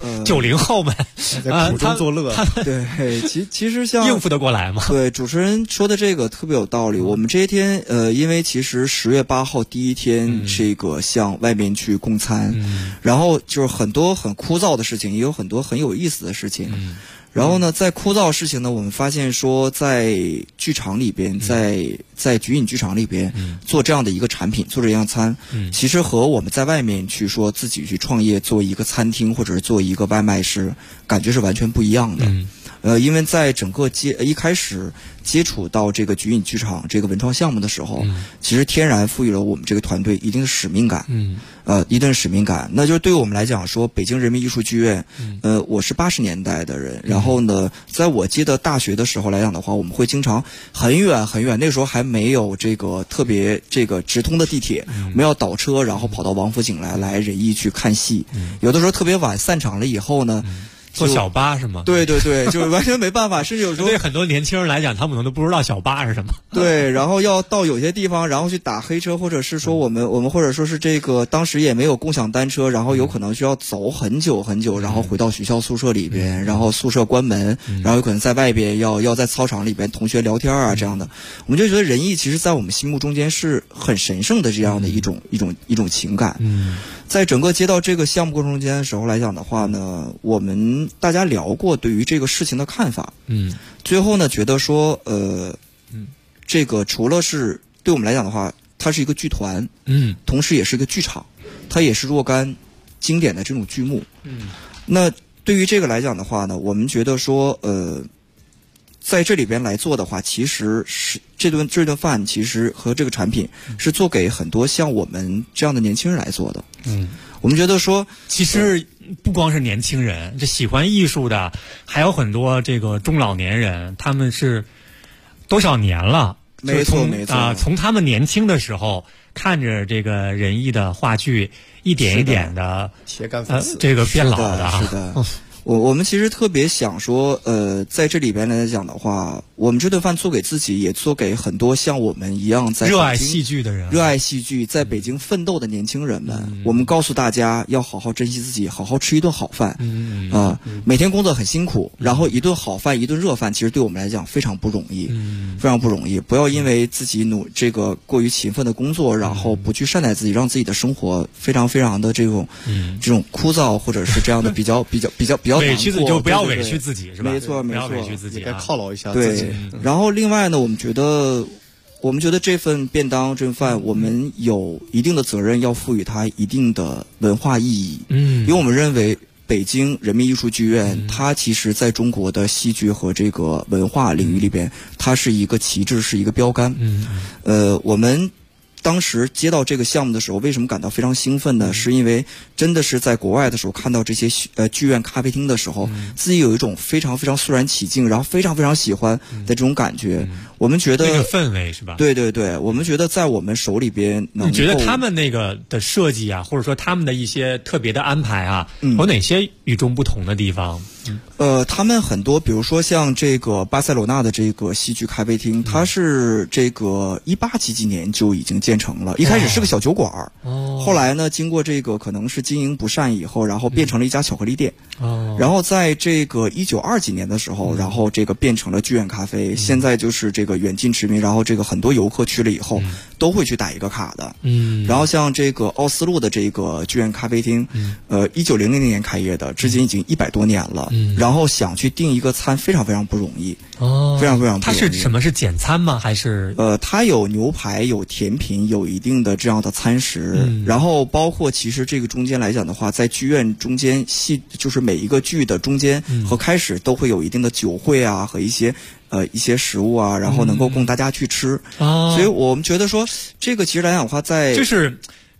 90后们在苦中作乐， 对，其实像应付得过来吗？ 对，主持人说的这个特别有道理。我们这些天因为其实10月8号第一天这个向外面去供餐，然后就是很多很枯燥的事情，也有很多很有意思的事情。然后呢，在枯燥事情呢，我们发现说，在剧场里边，在菊影剧场里边做这样的一个产品，做这样餐，其实和我们在外面去说自己去创业做一个餐厅或者是做一个外卖是感觉是完全不一样的。因为在整个一开始接触到这个菊影剧场这个文创项目的时候，其实天然赋予了我们这个团队一定的使命感。一定使命感，那就是对于我们来讲说，北京人民艺术剧院，我是80年代的人，然后呢，在我接的大学的时候来讲的话，我们会经常很远很远，那时候还没有这个特别这个直通的地铁，我们要倒车，然后跑到王府井来仁义去看戏，有的时候特别晚散场了以后呢。 坐小巴是吗？ 对对对，就是完全没办法，甚至有时候对很多年轻人来讲，他们可能都不知道小巴是什么。 对，然后要到有些地方，然后去打黑车，或者是说我们或者说是这个当时也没有共享单车，然后有可能需要走很久很久，然后回到学校宿舍里边，然后宿舍关门，然后有可能在外边要在操场里边同学聊天啊这样的，我们就觉得仁义其实在我们心目中间是很神圣的这样的一种情感。在整个接到这个项目过程中间的时候来讲的话呢，我们大家聊过对于这个事情的看法。最后呢，觉得说这个除了是对我们来讲的话，它是一个剧团，同时也是一个剧场，它也是若干经典的这种剧目。那对于这个来讲的话呢，我们觉得说在这里边来做的话，其实是这顿饭其实和这个产品是做给很多像我们这样的年轻人来做的。我们觉得说， 其实不光是年轻人，这喜欢艺术的还有很多这个中老年人，他们是多少年了？ 没错没错啊，从他们年轻的时候看着这个仁义的话剧，一点一点的铁杆粉丝， 这个变老的。 是的。我们其实特别想说，在这里边来讲的话，我们这顿饭做给自己，也做给很多像我们一样在热爱戏剧的人， 热爱戏剧在北京奋斗的年轻人们。我们告诉大家要好好珍惜自己，好好吃一顿好饭。每天工作很辛苦，然后一顿好饭，一顿热饭，其实对我们来讲非常不容易，非常不容易。不要因为自己这个过于勤奋的工作，然后不去善待自己，让自己的生活非常非常的这种枯燥，或者是这样的比较委屈自己，就不要委屈自己，是吧？ 没错， 不要委屈自己， 该犒劳一下自己。 对，然后另外呢，我们觉得这份便当这份饭，我们有一定的责任要赋予它一定的文化意义。因为我们认为北京人民艺术剧院，它其实在中国的戏剧和这个文化领域里边，它是一个旗帜，是一个标杆。我们当时接到这个项目的时候，为什么感到非常兴奋呢？是因为真的是在国外的时候看到这些剧院咖啡厅的时候，自己有一种非常非常肃然起敬，然后非常非常喜欢的这种感觉。我们觉得那个氛围是吧？ 对对对，我们觉得在我们手里边能够， 你觉得他们那个的设计啊，或者说他们的一些特别的安排啊，有哪些与众不同的地方？ 他们很多，比如说像这个巴塞罗那的这个戏剧咖啡厅，它是这个18几年就已经建成了，一开始是个小酒馆，后来呢，经过这个可能是经营不善以后，然后变成了一家巧克力店，然后在这个1920几年的时候，然后这个变成了剧院咖啡，现在就是这个远近驰名，然后这个很多游客去了以后都会去打一个卡的，然后像这个奥斯陆的这个剧院咖啡厅，1900年开业的，至今已经100多年了，然后想去订一个餐非常非常不容易，非常非常不容易。 它是什么？是简餐吗？还是它有牛排，有甜品，有一定的这样的餐食，然后包括其实这个中间来讲的话，在剧院中间就是每一个剧的中间和开始都会有一定的酒会啊和一些食物啊，然后能够供大家去吃，所以我们觉得说这个其实来讲的话，在就是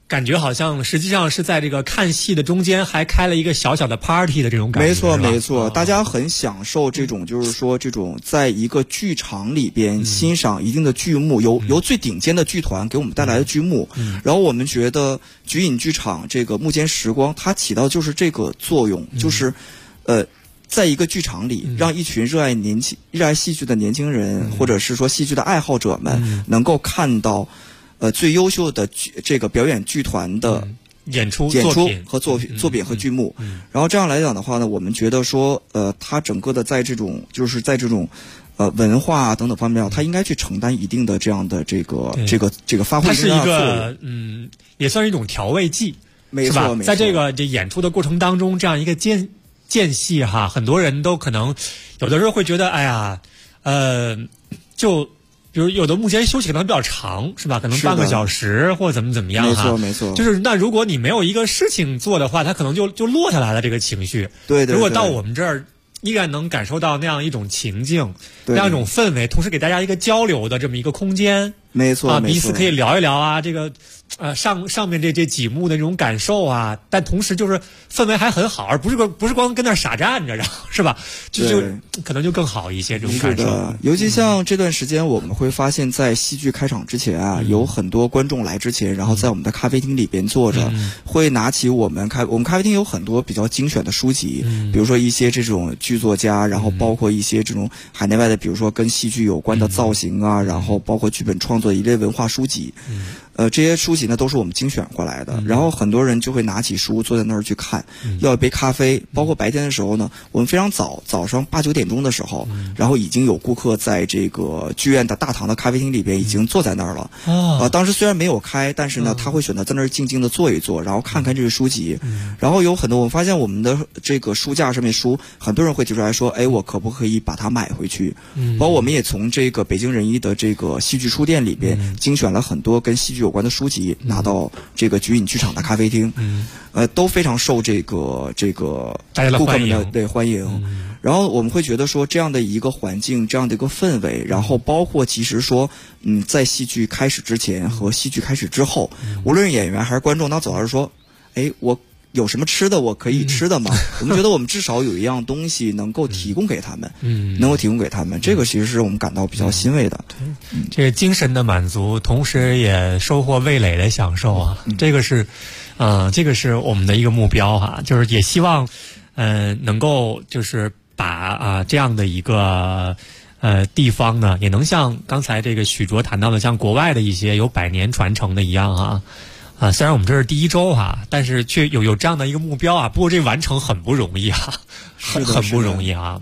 感觉好像实际上是在这个看戏的中间还开了一个小小的 party 的这种感觉。 没错没错，大家很享受这种就是说这种在一个剧场里边欣赏一定的剧目，由最顶尖的剧团给我们带来的剧目，然后我们觉得菊影剧场这个幕间时光它起到就是这个作用，就是在一个剧场里，让一群热爱戏剧的年轻人，或者是说戏剧的爱好者们，能够看到最优秀的这个表演剧团的演出和作品和剧目。然后这样来讲的话呢，我们觉得说它整个的在这种文化等等方面，它应该去承担一定的这样的这个发挥它是一个也算是一种调味剂， 没错， 在这演出的过程当中，这样一个间隙哈，很多人都可能有的时候会觉得，哎呀，就比如有的幕间休息可能比较长，是吧？可能半个小时或怎么样哈。 没错。 就是那如果你没有一个事情做的话，它可能就落下来了这个情绪。 对。 如果到我们这儿，依然能感受到那样一种情境，那样一种氛围，同时给大家一个交流的这么一个空间。 没错， 彼此可以聊一聊啊，这个上面这几幕的这种感受啊，但同时就是氛围还很好，而不是光跟那儿傻站着，然后是吧？就可能就更好一些这种感受。 尤其像这段时间，我们会发现，在戏剧开场之前啊，有很多观众来之前，然后在我们的咖啡厅里边坐着，会拿起我们咖啡厅有很多比较精选的书籍，比如说一些这种剧作家，然后包括一些这种海内外的，比如说跟戏剧有关的造型啊，然后包括剧本创作一类文化书籍。这些书籍呢都是我们精选过来的，然后很多人就会拿起书坐在那儿去看，要一杯咖啡。包括白天的时候呢，我们非常早上8、9点钟的时候，然后已经有顾客在这个剧院的大堂的咖啡厅里边已经坐在那儿了。当时虽然没有开，但是呢，他会选择在那儿静静的坐一坐，然后看看这个书籍。然后有很多我们发现我们的这个书架上面很多人会提出来说，哎，我可不可以把它买回去？包括我们也从这个北京人艺的这个戏剧书店里边精选了很多跟戏剧有关的书籍，拿到这个菊影剧场的咖啡厅，都非常受这个顾客们的欢迎。然后我们会觉得说，这样的一个环境，这样的一个氛围，然后包括其实说，在戏剧开始之前和戏剧开始之后，无论是演员还是观众，他走到说，哎，我有什么吃的我可以吃的吗？我们觉得我们至少有一样东西能够提供给他们，这个其实是我们感到比较欣慰的。 这个精神的满足，同时也收获味蕾的享受啊，这个是我们的一个目标哈，就是也希望能够就是把这样的一个地方呢，也能像刚才这个许卓谈到的，像国外的一些有100年传承的一样啊。虽然我们这是第1周哈，但是却有这样的一个目标啊。不过这完成很不容易啊，很不容易啊。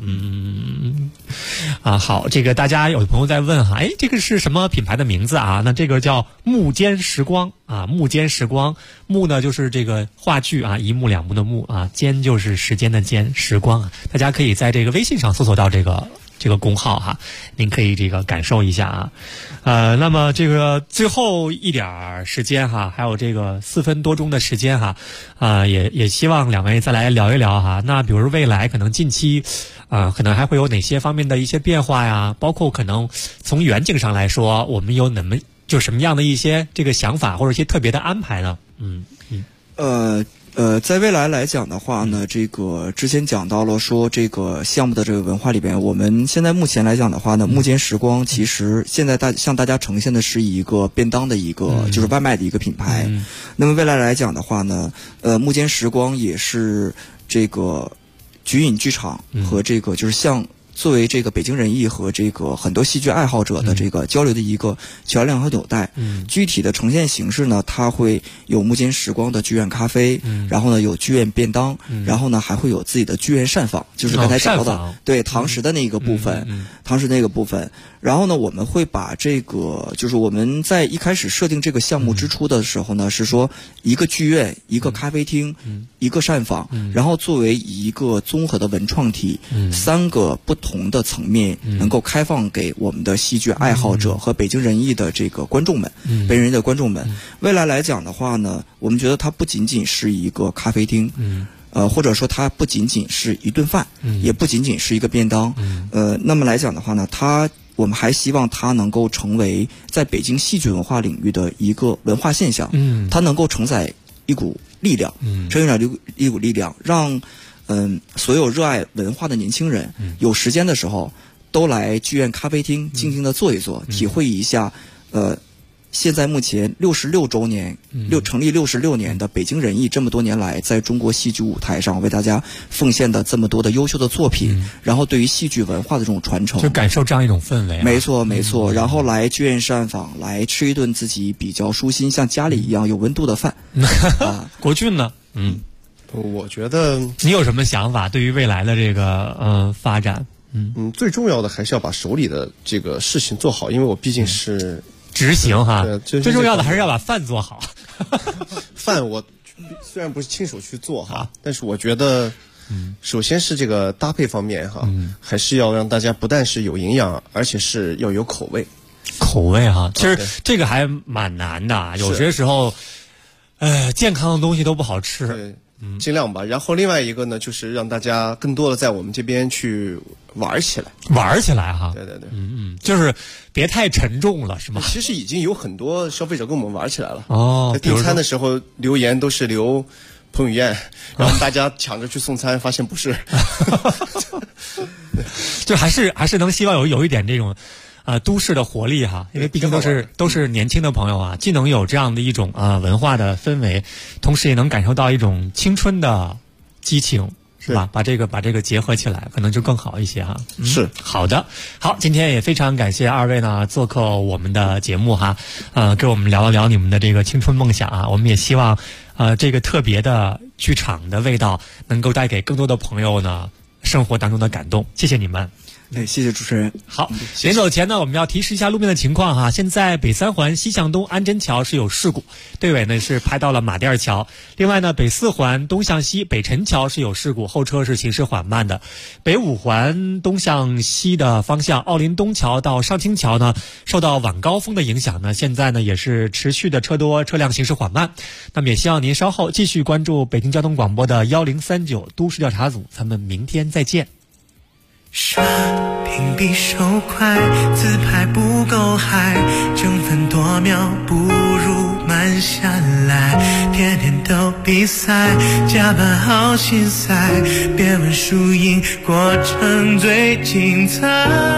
好，这个大家有的朋友在问哈，这个是什么品牌的名字啊？那这个叫幕间时光啊，幕间时光，幕呢就是这个话剧啊，一幕2幕的幕啊，间就是时间的间，时光啊，大家可以在这个微信上搜索到这个公号哈，您可以这个感受一下啊。那么这个最后一点时间哈，还有这个4分多钟的时间哈，也希望2位再来聊一聊哈。那比如未来可能近期可能还会有哪些方面的一些变化呀？包括可能从远景上来说，我们有什么样的一些这个想法或者一些特别的安排呢？ 在未来来讲的话呢，这个之前讲到了说这个项目的这个文化里边，我们现在目前来讲的话呢，幕间时光其实现在向大家呈现的是一个便当的一个就是外卖的一个品牌。那么未来来讲的话呢，幕间时光也是这个菊影剧场和这个就是作为这个北京人艺和这个很多戏剧爱好者的这个交流的一个桥梁和纽带。具体的呈现形式呢，它会有幕间时光的剧院咖啡，然后呢有剧院便当，然后呢还会有自己的剧院膳房，就是刚才讲到的对堂食的那个部分，堂食那个部分。然后呢，我们会把这个就是我们在一开始设定这个项目之初的时候呢，是说一个剧院、一个咖啡厅、一个膳房，然后作为一个综合的文创体，3个不同的层面能够开放给我们的戏剧爱好者和北京人艺的这个观众们，北京人艺的观众们。未来来讲的话呢，我们觉得它不仅仅是一个咖啡厅，或者说它不仅仅是一顿饭，也不仅仅是一个便当，那么来讲的话呢，它我们还希望它能够成为在北京戏剧文化领域的一个文化现象，它能够承载一股力量，一股力量，让所有热爱文化的年轻人有时间的时候都来剧院咖啡厅静静的坐一坐，体会一下现在目前66周年成立66年的北京人艺这么多年来在中国戏剧舞台上为大家奉献的这么多的优秀的作品，然后对于戏剧文化的这种传承， 就感受这样一种氛围。 没错，然后来剧院上访，来吃一顿自己比较舒心像家里一样有温度的饭。 国俊呢？ 我觉得你有什么想法对于未来的这个发展？ 最重要的还是要把手里的这个事情做好，因为我毕竟是执行哈，最重要的还是要把饭做好。 饭我虽然不是亲手去做哈，但是我觉得，首先是这个搭配方面哈，还是要让大家不但是有营养，而且是要有口味。 口味哈，其实这个还蛮难的，有些时候，健康的东西都不好吃。 对。尽量吧，然后另外一个呢，就是让大家更多的在我们这边去玩起来哈。 对， 就是别太沉重了，是吗？ 其实已经有很多消费者跟我们玩起来了。 在订餐的时候留言都是留彭于晏，然后大家抢着去送餐，发现不是， 就还是能希望有一点这种。都市的活力哈，因为毕竟都是年轻的朋友啊，既能有这样的一种文化的氛围，同时也能感受到一种青春的激情，是吧？把这个结合起来，可能就更好一些哈。 是好的，好，今天也非常感谢二位呢做客我们的节目哈，跟我们聊了聊你们的这个青春梦想啊，我们也希望这个特别的剧场的味道能够带给更多的朋友呢生活当中的感动，谢谢你们。 谢谢主持人。 好，临走前呢，我们要提示一下路面的情况哈。现在北三环西向东安贞桥是有事故，队尾呢是拍到了马甸桥。另外呢，北四环东向西北辰桥是有事故，后车是行驶缓慢的。北五环东向西的方向，奥林东桥到上清桥呢，受到晚高峰的影响呢，现在呢也是持续的车多，车辆行驶缓慢。那么也希望您稍后继续关注北京交通广播的1039都市调查组，咱们明天再见。 刷屏比手快，自拍不够嗨，争分夺秒不如慢下来，天天都比赛，加班好心塞，别问输赢，过程最精彩。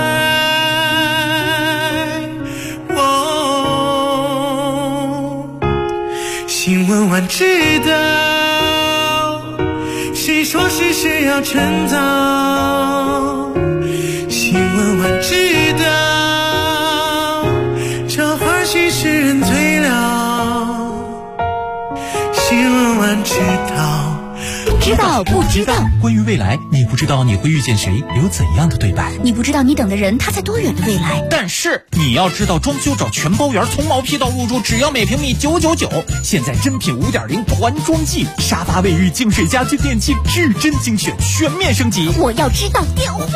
新闻晚知道，谁说事事要趁早，新闻晚知道，这花心是人最了，新闻晚知道。 知道不知道？ 关于未来，你不知道你会遇见谁，有怎样的对白？ 你不知道你等的人他在多远的未来？ 但是你要知道，装修找全包圆，从毛坯到入住，只要每平米999。现在真品5.0团装季，沙发、卫浴、净水、家居、电器，至臻精选，全面升级。 我要知道电话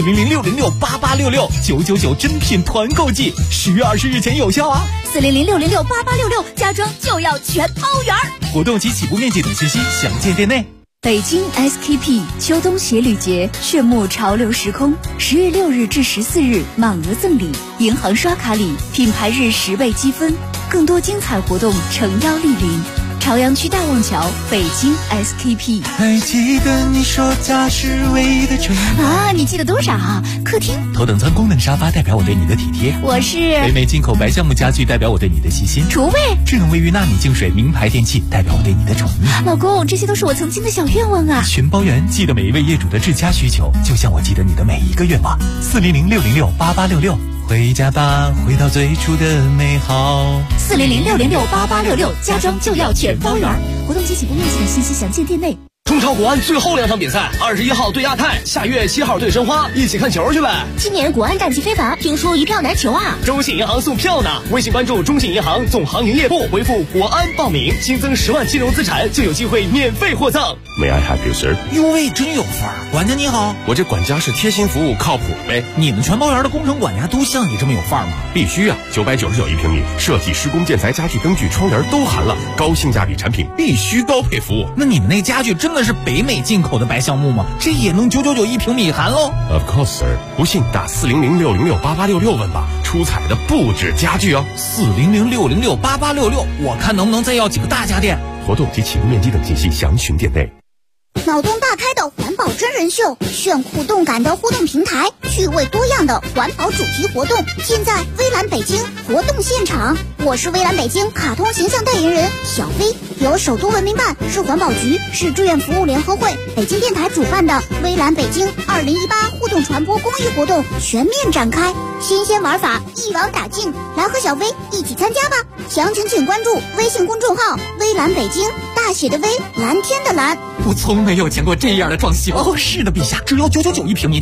400-606-8866，999真品团购季，10月20日前有效啊 ！400-606-8866，家装就要全包圆。 活动及起步面积等信息详见店内。 北京 SKP 秋冬鞋履节炫目潮流时空，10月6日至14日满额赠礼，银行刷卡礼，品牌日10倍积分，更多精彩活动诚邀莅临。朝阳区大望桥，北京 SKP。 还记得你说家是唯一的城啊？你记得多少啊？客厅头等舱功能沙发代表我对你的体贴， 我是北美进口白橡木家具代表我对你的细心， 厨卫智能卫浴纳米净水名牌电器代表我对你的宠溺。 老公，这些都是我曾经的小愿望啊！ 全包圆，记得每一位业主的至佳需求，就像我记得你的每一个愿望。400-606-8866，回家吧，回到最初的美好。 400-606-8866，家装就要全包圆。活动及起步面积的信息详见店内。 中超国安最后2场比赛，21号对亚太，下月7号对申花，一起看球去呗。 今年国安战绩非凡，听说一票难求啊！ 中信银行送票呢，微信关注中信银行总行营业部，回复国安报名，新增10万金融资产就有机会免费获赠。 May I help you, sir？ 哟喂，真有范儿！管家你好， 我这管家是贴心服务，靠谱呗。 你们全包圆的工程管家都像你这么有范儿吗？ 必须啊，999一平米，设计、施工、建材、家具、灯具、窗帘都含了，高性价比产品，必须高配服务。 那你们那家具真的的是北美进口的白橡木吗？这也能999一平米含喽 Of course, sir。不信打400-606-8866问吧，出彩的不止家具哦。 400-606-8866，我看能不能再要几个大家电。 活动及启用面积等信息详询店内。 脑洞大开的环保真人秀，炫酷动感的互动平台，趣味多样的环保主题活动，尽在微蓝北京活动现场。我是微蓝北京卡通形象代言人小飞，由首都文明办、市环保局、市志愿服务联合会、北京电台主办的微蓝北京2018互动传播公益活动全面展开，新鲜玩法一网打尽，来和小飞一起参加吧！详情请关注微信公众号微蓝北京，大写的微，蓝天的蓝。 我从没有见过这样的装修。 是的，陛下，只要999一平米。